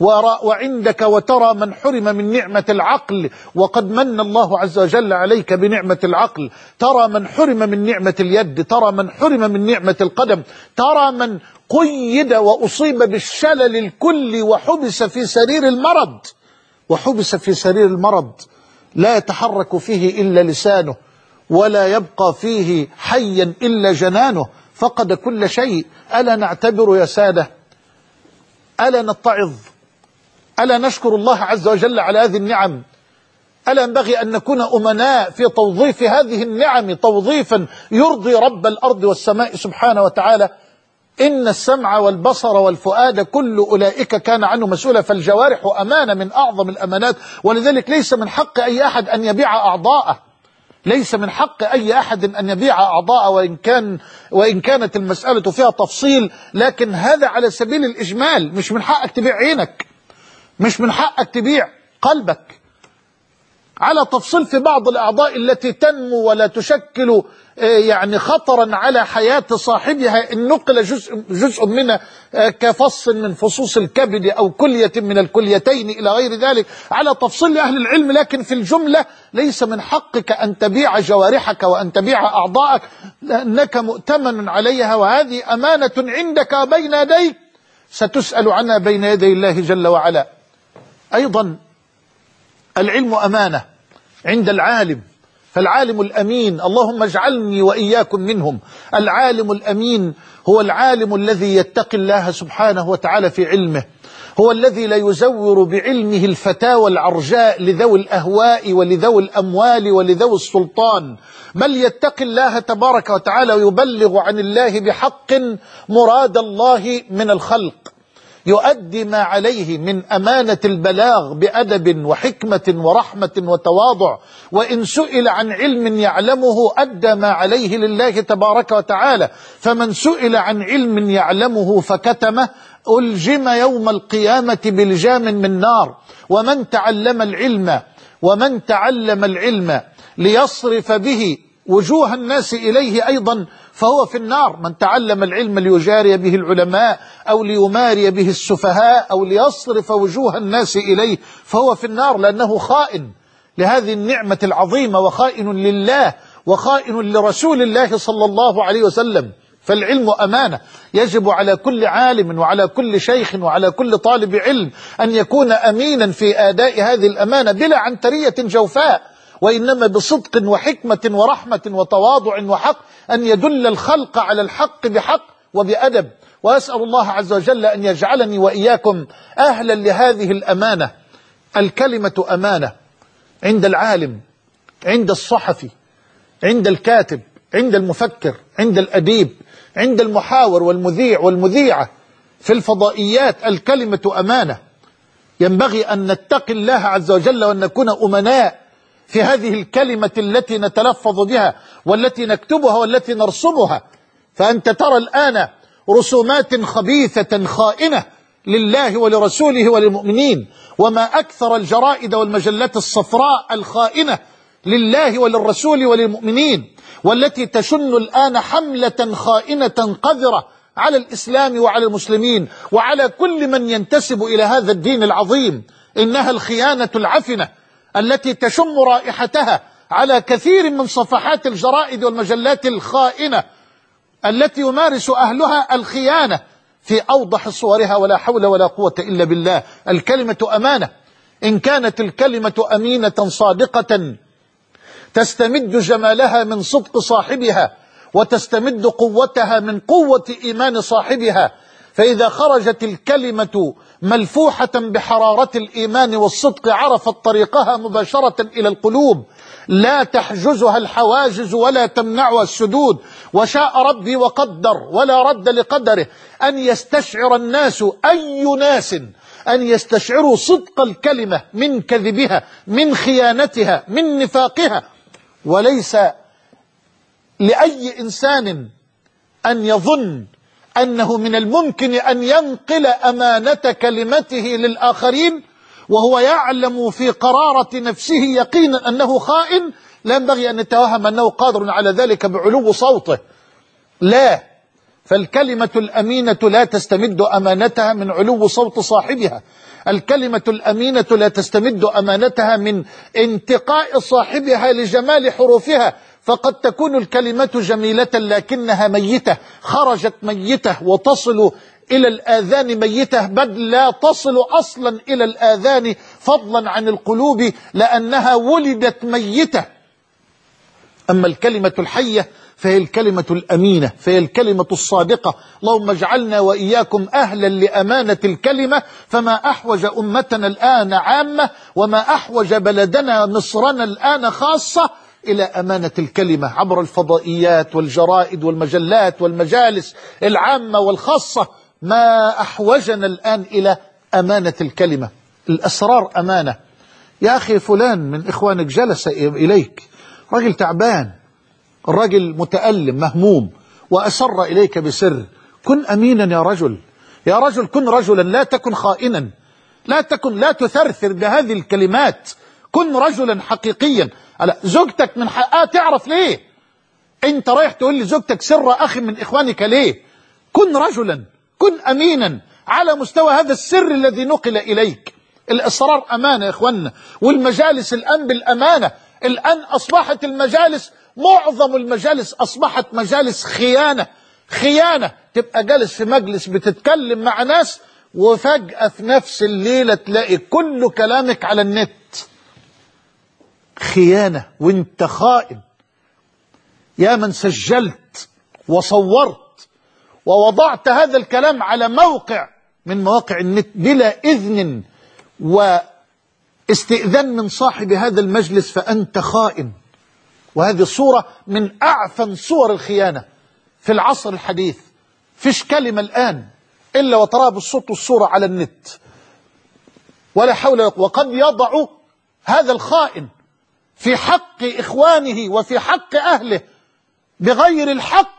Speaker 1: وعندك وترى من حرم من نعمة العقل وقد من الله عز وجل عليك بنعمة العقل، ترى من حرم من نعمة اليد، ترى من حرم من نعمة القدم، ترى من قيد وأصيب بالشلل الكلي وحبس في سرير المرض وحبس في سرير المرض لا يتحرك فيه إلا لسانه، ولا يبقى فيه حيا إلا جنانه، فقد كل شيء. ألا نعتبر يا سادة؟ ألا نتعظ؟ ألا نشكر الله عز وجل على هذه النعم؟ ألا ينبغي أن نكون أمناء في توظيف هذه النعم توظيفا يرضي رب الأرض والسماء سبحانه وتعالى؟ إن السمع والبصر والفؤاد كل أولئك كان عنه مسؤولا. فالجوارح أمانة من أعظم الأمانات، ولذلك ليس من حق أي أحد أن يبيع أعضاءه، ليس من حق أي أحد أن يبيع أعضاءه، وإن كان وإن كانت المسألة فيها تفصيل، لكن هذا على سبيل الإجمال. مش من حقك تبيع عينك، مش من حقك تبيع قلبك، على تفصيل في بعض الأعضاء التي تنمو ولا تشكل يعني خطرا على حياة صاحبها إن نقل جزء, جزء منها كفص من فصوص الكبد أو كلية من الكليتين إلى غير ذلك، على تفصيل أهل العلم. لكن في الجملة ليس من حقك أن تبيع جوارحك وأن تبيع أعضاءك، لأنك مؤتمن عليها، وهذه أمانة عندك بين يديك ستسأل عنها بين يدي الله جل وعلا. أيضا العلم أمانة عند العالم، فالعالم الأمين، اللهم اجعلني وإياكم منهم. العالم الأمين هو العالم الذي يتقي الله سبحانه وتعالى في علمه، هو الذي لا يزور بعلمه الفتاوى العرجاء لذوي الأهواء ولذوي الأموال ولذوي السلطان، بل يتقي الله تبارك وتعالى ويبلغ عن الله بحق مراد الله من الخلق. يؤدي ما عليه من أمانة البلاغ بأدب وحكمة ورحمة وتواضع، وإن سئل عن علم يعلمه أدى ما عليه لله تبارك وتعالى. فمن سئل عن علم يعلمه فكتمه ألجم يوم القيامة بلجام من نار. ومن تعلم العلم ومن تعلم العلم ليصرف به وجوه الناس إليه أيضا فهو في النار. من تعلم العلم ليجاري به العلماء أو ليماري به السفهاء أو ليصرف وجوه الناس إليه فهو في النار، لأنه خائن لهذه النعمة العظيمة وخائن لله وخائن لرسول الله صلى الله عليه وسلم. فالعلم أمانة، يجب على كل عالم وعلى كل شيخ وعلى كل طالب علم أن يكون أمينا في أداء هذه الأمانة بلا عنترية جوفاء، وإنما بصدق وحكمة ورحمة وتواضع وحق، أن يدل الخلق على الحق بحق وبأدب. وأسأل الله عز وجل أن يجعلني وإياكم أهلا لهذه الأمانة. الكلمة أمانة عند العالم، عند الصحفي، عند الكاتب، عند المفكر، عند الأديب، عند المحاور والمذيع والمذيعة في الفضائيات. الكلمة أمانة، ينبغي أن نتقي الله عز وجل وأن نكون أمناء في هذه الكلمة التي نتلفظ بها والتي نكتبها والتي نرسمها. فأنت ترى الآن رسومات خبيثة خائنة لله ولرسوله وللمؤمنين، وما أكثر الجرائد والمجلات الصفراء الخائنة لله وللرسول وللمؤمنين، والتي تشن الآن حملة خائنة قذرة على الإسلام وعلى المسلمين وعلى كل من ينتسب إلى هذا الدين العظيم. إنها الخيانة العفنة التي تشم رائحتها على كثير من صفحات الجرائد والمجلات الخائنة التي يمارس أهلها الخيانة في أوضح صورها، ولا حول ولا قوة إلا بالله. الكلمة أمانة، إن كانت الكلمة أمينة صادقة تستمد جمالها من صدق صاحبها وتستمد قوتها من قوة إيمان صاحبها. فإذا خرجت الكلمة ملفوحة بحرارة الإيمان والصدق عرفت طريقها مباشرة إلى القلوب، لا تحجزها الحواجز ولا تمنعها السدود. وشاء ربي وقدر ولا رد لقدره أن يستشعر الناس، أي ناس، أن يستشعروا صدق الكلمة من كذبها، من خيانتها، من نفاقها. وليس لأي إنسان أن يظن أنه من الممكن أن ينقل أمانة كلمته للآخرين وهو يعلم في قرارة نفسه يقينا أنه خائن. لا ينبغي أن نتوهم أنه قادر على ذلك بعلو صوته، لا. فالكلمة الأمينة لا تستمد أمانتها من علو صوت صاحبها. الكلمة الأمينة لا تستمد أمانتها من انتقاء صاحبها لجمال حروفها. فقد تكون الكلمة جميلة لكنها ميتة، خرجت ميتة وتصل إلى الآذان ميتة، بل لا تصل أصلا إلى الآذان فضلا عن القلوب لأنها ولدت ميتة. أما الكلمة الحية فهي الكلمة الأمينة، فهي الكلمة الصادقة. اللهم اجعلنا وإياكم أهلا لأمانة الكلمة. فما أحوج أمتنا الآن عامة وما أحوج بلدنا مصرنا الآن خاصة إلى أمانة الكلمة عبر الفضائيات والجرائد والمجلات والمجالس العامة والخاصة. ما أحوجنا الآن إلى أمانة الكلمة. الأسرار أمانة. يا أخي فلان من إخوانك جلس إليك، رجل تعبان، الرجل متألم مهموم وأسر إليك بسر، كن أمينا يا رجل، يا رجل كن رجلا، لا تكن خائنا، لا تكن لا تثرثر بهذه الكلمات، كن رجلا حقيقيا. زوجتك من حقها تعرف ليه انت رايح تقول لزوجتك سر أخي من إخوانك ليه؟ كن رجلا، كن أمينا على مستوى هذا السر الذي نقل إليك. الأسرار أمانة يا إخواننا، والمجالس الآن بالأمانة. الآن أصبحت المجالس، معظم المجالس أصبحت مجالس خيانة. خيانة، تبقى جالس في مجلس بتتكلم مع ناس وفجأة في نفس الليلة تلاقي كل كلامك على النت. خيانة وانت خائن. يا من سجلت وصورت ووضعت هذا الكلام على موقع من مواقع النت بلا إذن واستئذان من صاحب هذا المجلس، فأنت خائن. وهذه صورة من أعفن صور الخيانة في العصر الحديث. فيش كلمة الآن إلا وتراه بالصوت والصورة على النت، ولا حول ولا قوة. وقد يضع هذا الخائن في حق إخوانه وفي حق أهله بغير الحق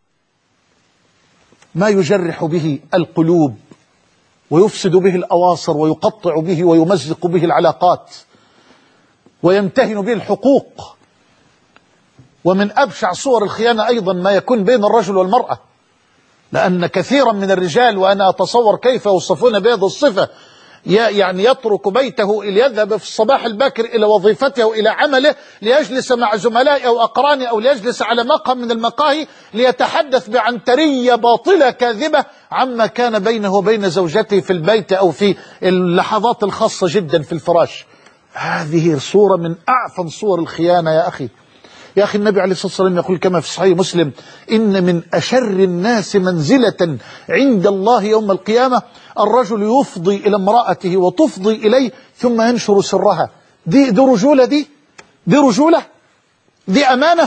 Speaker 1: ما يجرح به القلوب ويفسد به الأواصر ويقطع به ويمزق به العلاقات ويمتهن به الحقوق. ومن أبشع صور الخيانة أيضا ما يكون بين الرجل والمرأة، لأن كثيرا من الرجال، وأنا أتصور كيف يوصفون بهذه الصفة، يعني يترك بيته ليذهب في الصباح الباكر إلى وظيفته أو إلى عمله ليجلس مع زملائه أو أقرانه أو ليجلس على مقهى من المقاهي ليتحدث بعنترية باطلة كاذبة عما كان بينه وبين زوجته في البيت أو في اللحظات الخاصة جدا في الفراش. هذه صورة من أعفن صور الخيانة يا أخي. يا أخي النبي عليه الصلاة والسلام يقول كما في صحيح مسلم: إن من أشر الناس منزلة عند الله يوم القيامة الرجل يفضي إلى امرأته وتفضي إليه ثم ينشر سرها. دي, دي رجولة، دي دي رجولة، دي أمانة.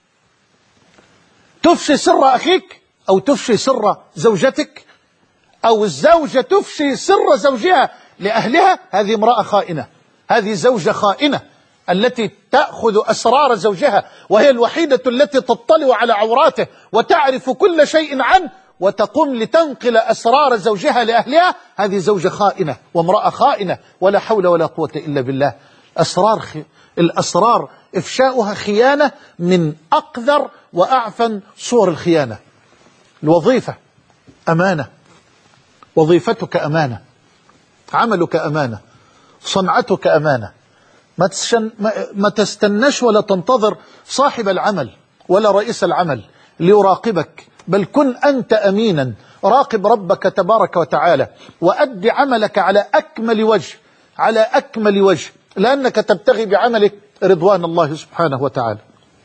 Speaker 1: تفشي سر أخيك أو تفشي سر زوجتك، أو الزوجة تفشي سر زوجها لأهلها، هذه امرأة خائنة، هذه زوجة خائنة التي تأخذ أسرار زوجها وهي الوحيدة التي تطلع على عوراته وتعرف كل شيء عنه وتقوم لتنقل أسرار زوجها لأهلها. هذه زوجة خائنة وامرأة خائنة، ولا حول ولا قوة إلا بالله. أسرار خ... الأسرار إفشاؤها خيانة من أقذر وأعفن صور الخيانة. الوظيفة أمانة، وظيفتك أمانة، عملك أمانة، صنعتك أمانة. ما, تشن... ما تستنش ولا تنتظر صاحب العمل ولا رئيس العمل ليراقبك، بل كن أنت أمينا. راقب ربك تبارك وتعالى وأدي عملك على أكمل وجه، على أكمل وجه، لأنك تبتغي بعملك رضوان الله سبحانه وتعالى.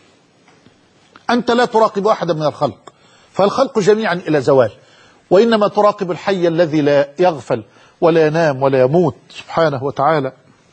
Speaker 1: أنت لا تراقب أحدا من الخلق، فالخلق جميعا إلى زوال، وإنما تراقب الحي الذي لا يغفل ولا ينام ولا يموت سبحانه وتعالى،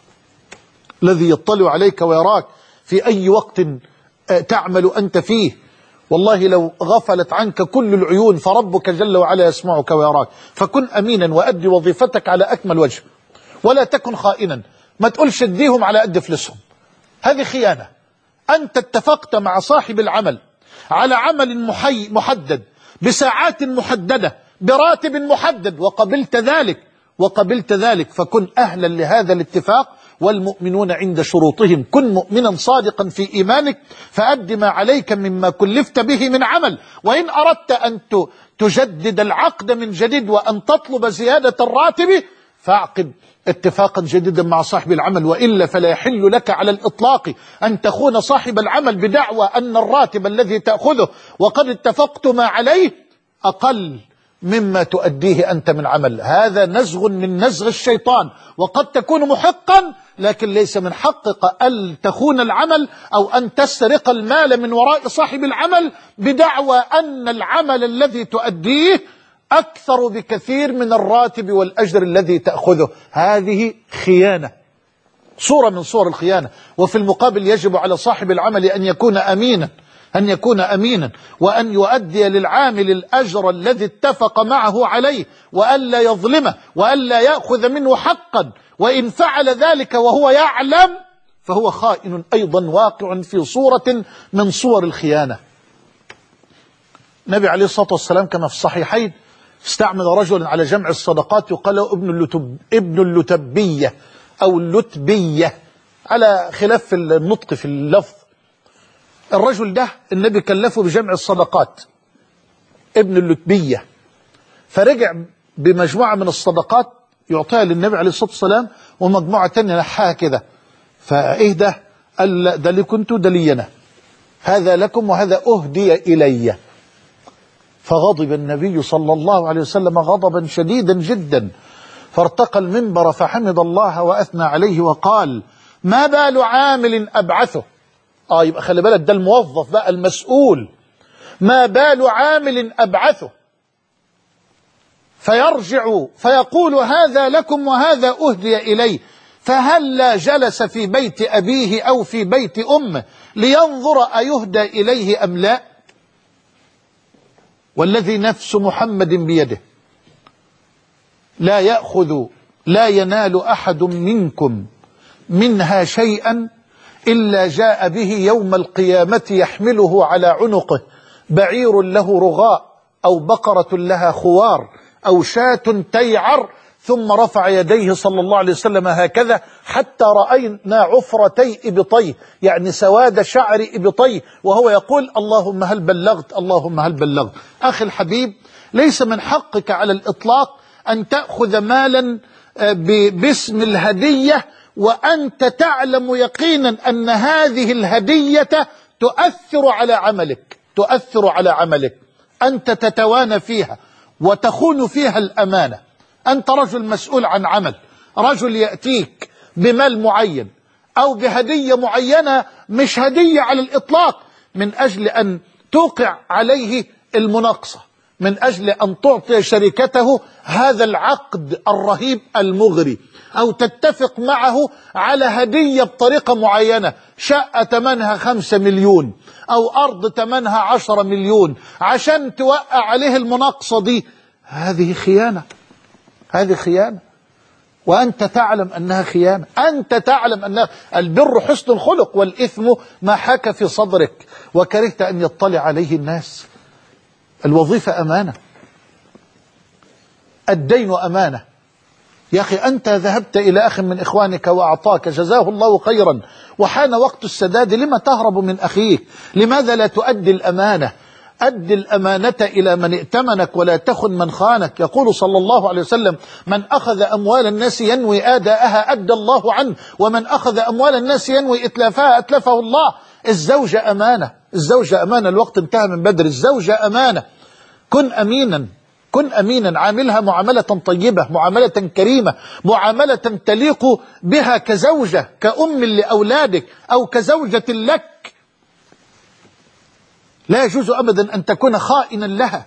Speaker 1: الذي يطلع عليك ويراك في أي وقت تعمل أنت فيه. والله لو غفلت عنك كل العيون فربك جل وعلا يسمعك ويراك. فكن أمينا وأدي وظيفتك على أكمل وجه، ولا تكن خائنا. ما تقولش اديهم على قد فلسهم، هذه خيانة. أنت اتفقت مع صاحب العمل على عمل محي محدد بساعات محددة براتب محدد وقبلت ذلك وقبلت ذلك فكن أهلا لهذا الاتفاق. والمؤمنون عند شروطهم. كن مؤمنا صادقا في إيمانك، فأد ما عليك مما كلفت به من عمل. وإن أردت أن تجدد العقد من جديد وأن تطلب زيادة الراتب فاعقد اتفاقا جديدا مع صاحب العمل، وإلا فلا يحل لك على الإطلاق أن تخون صاحب العمل بدعوى أن الراتب الذي تأخذه وقد اتفقتما عليه أقل مما تؤديه أنت من عمل. هذا نزغ من نزغ الشيطان، وقد تكون محقا، لكن ليس من حقك أن تخون العمل أو أن تسرق المال من وراء صاحب العمل بدعوى أن العمل الذي تؤديه أكثر بكثير من الراتب والأجر الذي تأخذه. هذه خيانة، صورة من صور الخيانة. وفي المقابل يجب على صاحب العمل أن يكون أمينا، أن يكون أمينا وأن يؤدي للعامل الأجر الذي اتفق معه عليه، وألا يظلمه وألا يأخذ منه حقا. وإن فعل ذلك وهو يعلم فهو خائن أيضا واقع في صورة من صور الخيانة. النبي عليه الصلاة والسلام كما في الصحيحين استعمل رجلا على جمع الصدقات يقال ابن اللتب ابن اللتبية أو اللتبية على خلاف النطق في اللفظ. الرجل ده النبي كلفه بجمع الصدقات، ابن اللتبية، فرجع بمجموعة من الصدقات يعطيها للنبي عليه الصلاة والسلام ومجموعة تانية نحاها كده. فايه ده؟ قال ده اللي كنتوا ده لينا، هذا لكم وهذا أهدي إلي. فغضب النبي صلى الله عليه وسلم غضبا شديدا جدا، فارتقى المنبر فحمد الله وأثنى عليه وقال: ما بال عامل أبعثه. آه يبقى خلي بالك، ده الموظف بقى المسؤول. ما بال عامل أبعثه فيرجع فيقول هذا لكم وهذا أهدي إلي، فهلا جلس في بيت أبيه أو في بيت أمه لينظر أيهدى إليه أم لا؟ والذي نفس محمد بيده لا يأخذ لا ينال أحد منكم منها شيئا إلا جاء به يوم القيامة يحمله على عنقه بعير له رغاء أو بقرة لها خوار أو شاة تيعر، ثم رفع يديه صلى الله عليه وسلم هكذا حتى رأينا عفرتي إبطيه، يعني سواد شعر إبطيه، وهو يقول اللهم هل بلغت، اللهم هل بلغت. أخي الحبيب، ليس من حقك على الإطلاق أن تأخذ مالا باسم الهدية وأنت تعلم يقينا أن هذه الهدية تؤثر على عملك، تؤثر على عملك، أنت تتوانى فيها وتخون فيها الأمانة. أنت رجل مسؤول عن عمل، رجل يأتيك بمال معين أو بهدية معينة، مش هدية على الإطلاق، من أجل أن توقع عليه المناقصة، من أجل أن تعطي شركته هذا العقد الرهيب المغري، أو تتفق معه على هدية بطريقة معينة، شقة ثمنها خمسة مليون أو أرض ثمنها عشرة مليون، عشان توقع عليه المناقصة دي. هذه خيانة، هذه خيانة، وأنت تعلم أنها خيانة، أنت تعلم أن البر حسن الخلق والإثم ما حاك في صدرك وكرهت أن يطلع عليه الناس. الوظيفة أمانة، الدين أمانة. يا أخي أنت ذهبت إلى أخ من إخوانك وأعطاك جزاه الله خيرا وحان وقت السداد، لما تهرب من أخيك؟ لماذا لا تؤدي الأمانة؟ أد الأمانة إلى من ائتمنك ولا تخن من خانك. يقول صلى الله عليه وسلم من أخذ أموال الناس ينوي آداءها أدى الله عنه، ومن أخذ أموال الناس ينوي إتلافها أتلفه الله. الزوجة أمانة، الزوجة أمانة، الوقت انتهى من بدر. الزوجة أمانة، كن أمينا، كن أمينا، عاملها معاملة طيبة، معاملة كريمة، معاملة تليق بها كزوجة، كأم لأولادك أو كزوجة لك. لا يجوز أبدا أن تكون خائنا لها،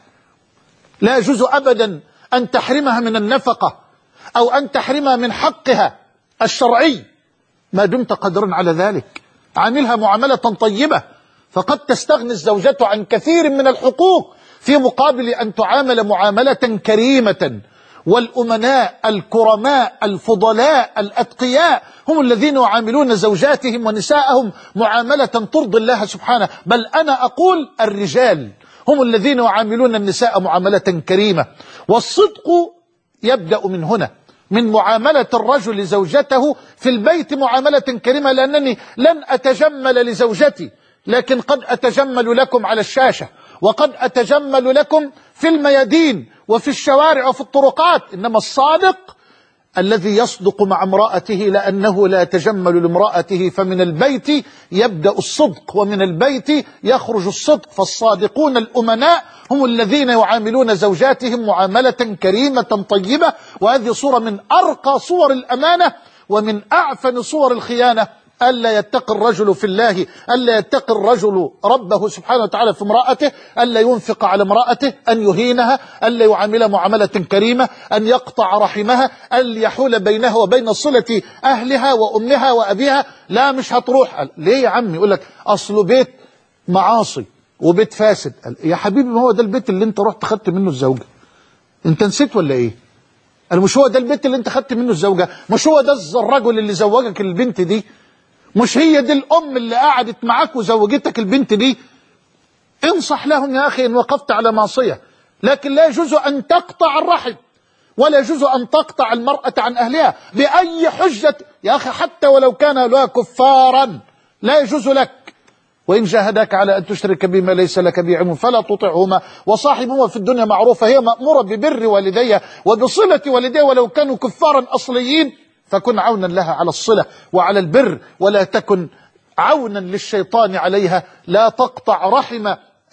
Speaker 1: لا يجوز أبدا أن تحرمها من النفقة أو أن تحرمها من حقها الشرعي ما دمت قادرا على ذلك. عاملها معاملة طيبة، فقد تستغني الزوجة عن كثير من الحقوق في مقابل أن تعامل معاملة كريمة. والأمناء الكرماء الفضلاء الأتقياء هم الذين يعاملون زوجاتهم ونساءهم معاملة ترضي الله سبحانه. بل أنا أقول الرجال هم الذين يعاملون النساء معاملة كريمة. والصدق يبدأ من هنا، من معاملة الرجل لزوجته في البيت معاملة كريمة. لأنني لن أتجمل لزوجتي، لكن قد أتجمل لكم على الشاشة، وقد أتجمل لكم في الميادين وفي الشوارع وفي الطرقات. إنما الصادق الذي يصدق مع امرأته لأنه لا يتجمل لامرأته. فمن البيت يبدأ الصدق ومن البيت يخرج الصدق. فالصادقون الأمناء هم الذين يعاملون زوجاتهم معاملة كريمة طيبة. وهذه صورة من أرقى صور الأمانة ومن أعفن صور الخيانة. ألا يتقي الرجل في الله، ألا يتقي الرجل ربه سبحانه وتعالى في امرأته، ألا ينفق على امرأته، أن يهينها، ألا يعاملها معاملة كريمة، أن يقطع رحمها، أن يحول بينها وبين صلة أهلها وأمها وأبيها. لا مش هتروح. ليه يا عمي؟ يقول لك أصله بيت معاصي وبيت فاسد. يا حبيبي ما هو ده البيت اللي انت رحت خدت منه الزوجة؟ انت نسيت ولا ايه؟ قال مش هو ده البيت اللي انت خدت منه الزوجة؟ مش هو ده الرجل اللي زوجك البنت دي؟ مش هي دي الأم اللي قعدت معاك وزوجتك البنت دي؟ انصح لهم يا أخي إن وقفت على معصية. لكن لا يجوز أن تقطع الرحم، ولا يجوز أن تقطع المرأة عن أهلها بأي حجة يا أخي، حتى ولو كان لها كفارا لا يجوز لك. وإن جاهداك على أن تشرك بما ليس لك به علم فلا تطعهما وصاحبهما في الدنيا معروفة. هي مأمورة ببر والديها وبصلة والديها ولو كانوا كفارا أصليين، فكن عونا لها على الصلة وعلى البر، ولا تكن عونا للشيطان عليها. لا تقطع رحم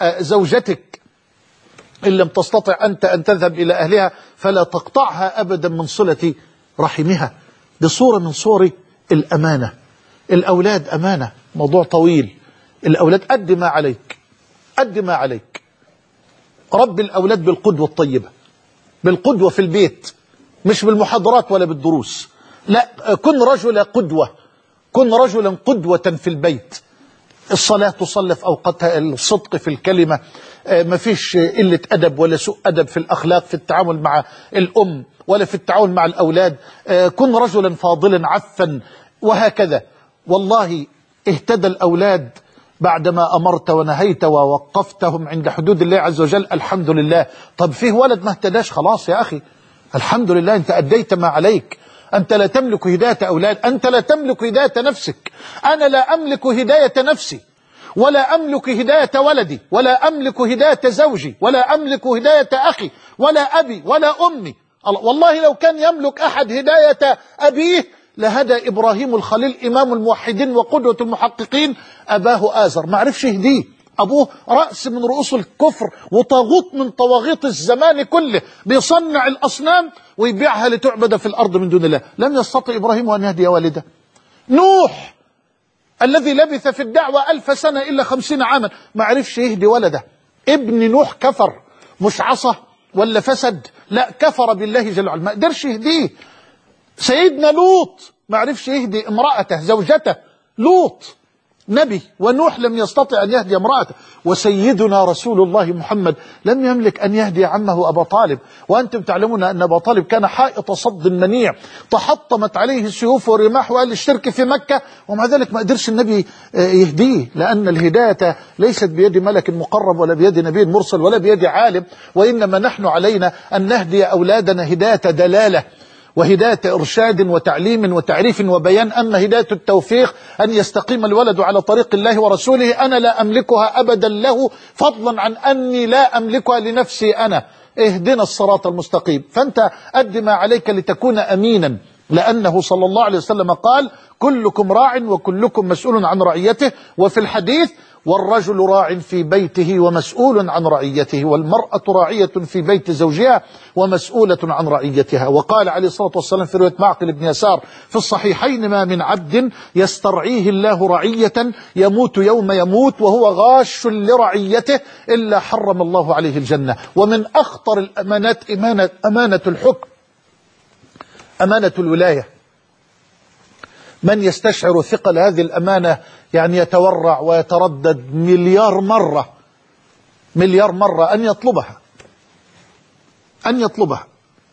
Speaker 1: زوجتك إن لم تستطع أنت أن تذهب إلى أهلها، فلا تقطعها أبدا من صلة رحمها. دي صورة من صور الأمانة. الأولاد أمانة، موضوع طويل. الأولاد قد ما عليك، قد ما عليك. رب الأولاد بالقدوة الطيبة، بالقدوة في البيت، مش بالمحاضرات ولا بالدروس. لا، كن رجل قدوة، كن رجلا قدوة في البيت. الصلاة تصلى في أوقاتها، الصدق في الكلمة، ما فيش قلة أدب ولا سوء أدب في الأخلاق في التعامل مع الأم ولا في التعامل مع الأولاد، كن رجلا فاضلا عفا وهكذا. والله اهتدى الأولاد بعدما أمرت ونهيت ووقفتهم عند حدود الله عز وجل، الحمد لله. طب فيه ولد ما اهتداش، خلاص يا أخي الحمد لله، أنت أديت ما عليك. أنت لا تملك هداية أولاد، أنت لا تملك هداية نفسك. أنا لا أملك هداية نفسي، ولا أملك هداية ولدي، ولا أملك هداية زوجي، ولا أملك هداية أخي، ولا أبي ولا أمي. والله لو كان يملك أحد هداية أبيه لهدى إبراهيم الخليل إمام الموحدين وقدوة المحققين أباه آزر، ما عرفش يهديه. أبوه رأس من رؤوس الكفر وطاغوت من طواغيت الزمان كله، بيصنع الأصنام ويبيعها لتعبد في الأرض من دون الله. لم يستطع إبراهيم أن يهدي والده. نوح الذي لبث في الدعوة ألف سنة إلا خمسين عاما ما عرفش يهدي ولده. ابن نوح كفر، مش عصى ولا فسد، لا كفر بالله جل وعلا، ما قدرش يهديه. سيدنا لوط ما عرفش يهدي امرأته زوجته، لوط نبي، ونوح لم يستطع أن يهدي امرأته. وسيدنا رسول الله محمد لم يملك أن يهدي عمه أبا طالب، وأنتم تعلمون أن أبا طالب كان حائط صد منيع، تحطمت عليه السيوف والرماح وأهل الشرك في مكة، ومع ذلك ما قدرش النبي يهديه، لأن الهداية ليست بيد ملك مقرب ولا بيد نبي مرسل ولا بيد عالم، وإنما نحن علينا أن نهدي أولادنا هداية دلالة وهداية إرشاد وتعليم وتعريف وبيان. أما هداية التوفيق أن يستقيم الولد على طريق الله ورسوله أنا لا أملكها أبدا له، فضلا عن أني لا أملكها لنفسي أنا. اهدنا الصراط المستقيم. فأنت أد ما عليك لتكون أمينا، لأنه صلى الله عليه وسلم قال كلكم راع وكلكم مسؤول عن رعيته، وفي الحديث والرجل راع في بيته ومسؤول عن رعيته، والمرأة راعية في بيت زوجها ومسؤولة عن رعيتها. وقال عليه الصلاة والسلام في رواية معقل بن يسار في الصحيحين ما من عبد يسترعيه الله رعية يموت يوم يموت وهو غاش لرعيته إلا حرم الله عليه الجنة. ومن أخطر الأمانات أمانة, أمانة الحكم، أمانة الولاية. من يستشعر ثقل هذه الأمانة يعني يتورع ويتردد مليار مرة مليار مرة أن يطلبها أن يطلبها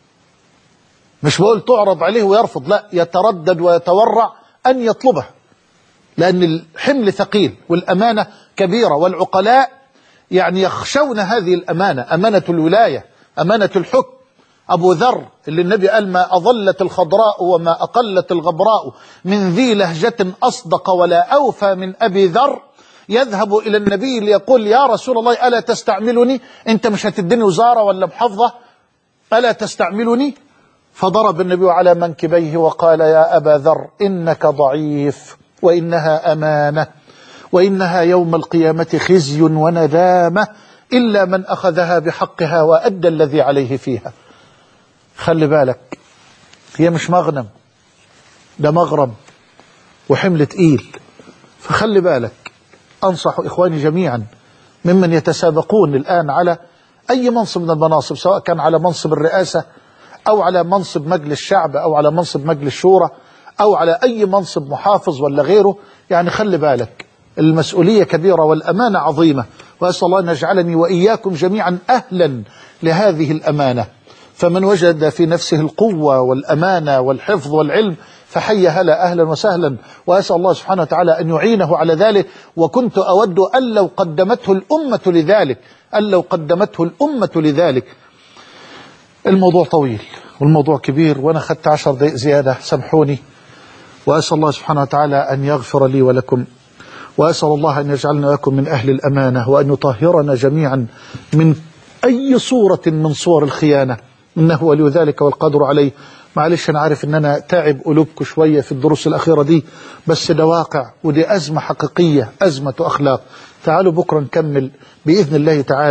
Speaker 1: مش بقول تعرض عليه ويرفض، لا، يتردد ويتورع أن يطلبها، لأن الحمل ثقيل والأمانة كبيرة، والعقلاء يعني يخشون هذه الأمانة، أمانة الولاية، أمانة الحكم. أبو ذر اللي النبي قال ما أضلت الخضراء وما أقلت الغبراء من ذي لهجة أصدق ولا أوفى من أبي ذر، يذهب إلى النبي ليقول يا رسول الله ألا تستعملني؟ أنت مش هتديني وزارة ولا محافظة؟ ألا تستعملني؟ فضرب النبي على منكبيه وقال يا أبا ذر إنك ضعيف وإنها أمانة، وإنها يوم القيامة خزي وندامة إلا من أخذها بحقها وأدى الذي عليه فيها. خلي بالك، هي مش مغنم، ده مغرم وحمل تقيل. فخلي بالك، أنصح إخواني جميعا ممن يتسابقون الآن على أي منصب من المناصب، سواء كان على منصب الرئاسة أو على منصب مجلس الشعب أو على منصب مجلس شورى أو على أي منصب محافظ ولا غيره، يعني خلي بالك، المسؤولية كبيرة والأمانة عظيمة، وأسأل الله أن يجعلني وإياكم جميعا أهلا لهذه الأمانة. فمن وجد في نفسه القوة والأمانة والحفظ والعلم فحي هلا أهلا وسهلا، وأسأل الله سبحانه وتعالى أن يعينه على ذلك. وكنت أود أن لو قدمته الأمة لذلك أن لو قدمته الأمة لذلك. الموضوع طويل والموضوع كبير، وأنا خدت عشر دقائق زيادة، سامحوني. وأسأل الله سبحانه وتعالى أن يغفر لي ولكم، وأسأل الله أن يجعلنا لكم من أهل الأمانة، وأن يطهرنا جميعا من أي صورة من صور الخيانة، إنه ولي ذلك والقدر عليه. معلش أنا عارف إن أنا تعب قلوبكم شوية في الدروس الأخيرة دي، بس ده واقع ودي أزمة حقيقية، أزمة أخلاق. تعالوا بكرة نكمل بإذن الله تعالى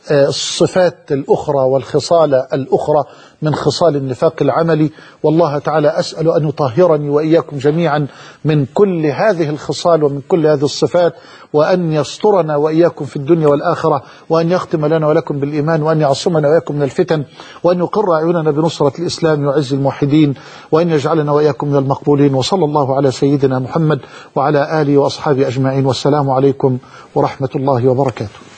Speaker 1: الصفات الأخرى والخصال الأخرى من خصال النفاق العملي. والله تعالى أسأل أن يطهرني وإياكم جميعا من كل هذه الخصال ومن كل هذه الصفات، وأن يسترنا وإياكم في الدنيا والآخرة، وأن يختم لنا ولكم بالإيمان، وأن يعصمنا وإياكم من الفتن، وأن يقر أعيننا بنصرة الإسلام وعز الموحدين، وأن يجعلنا وإياكم من المقبولين. وصلى الله على سيدنا محمد وعلى آله وأصحابه أجمعين، والسلام عليكم ورحمة الله وبركاته.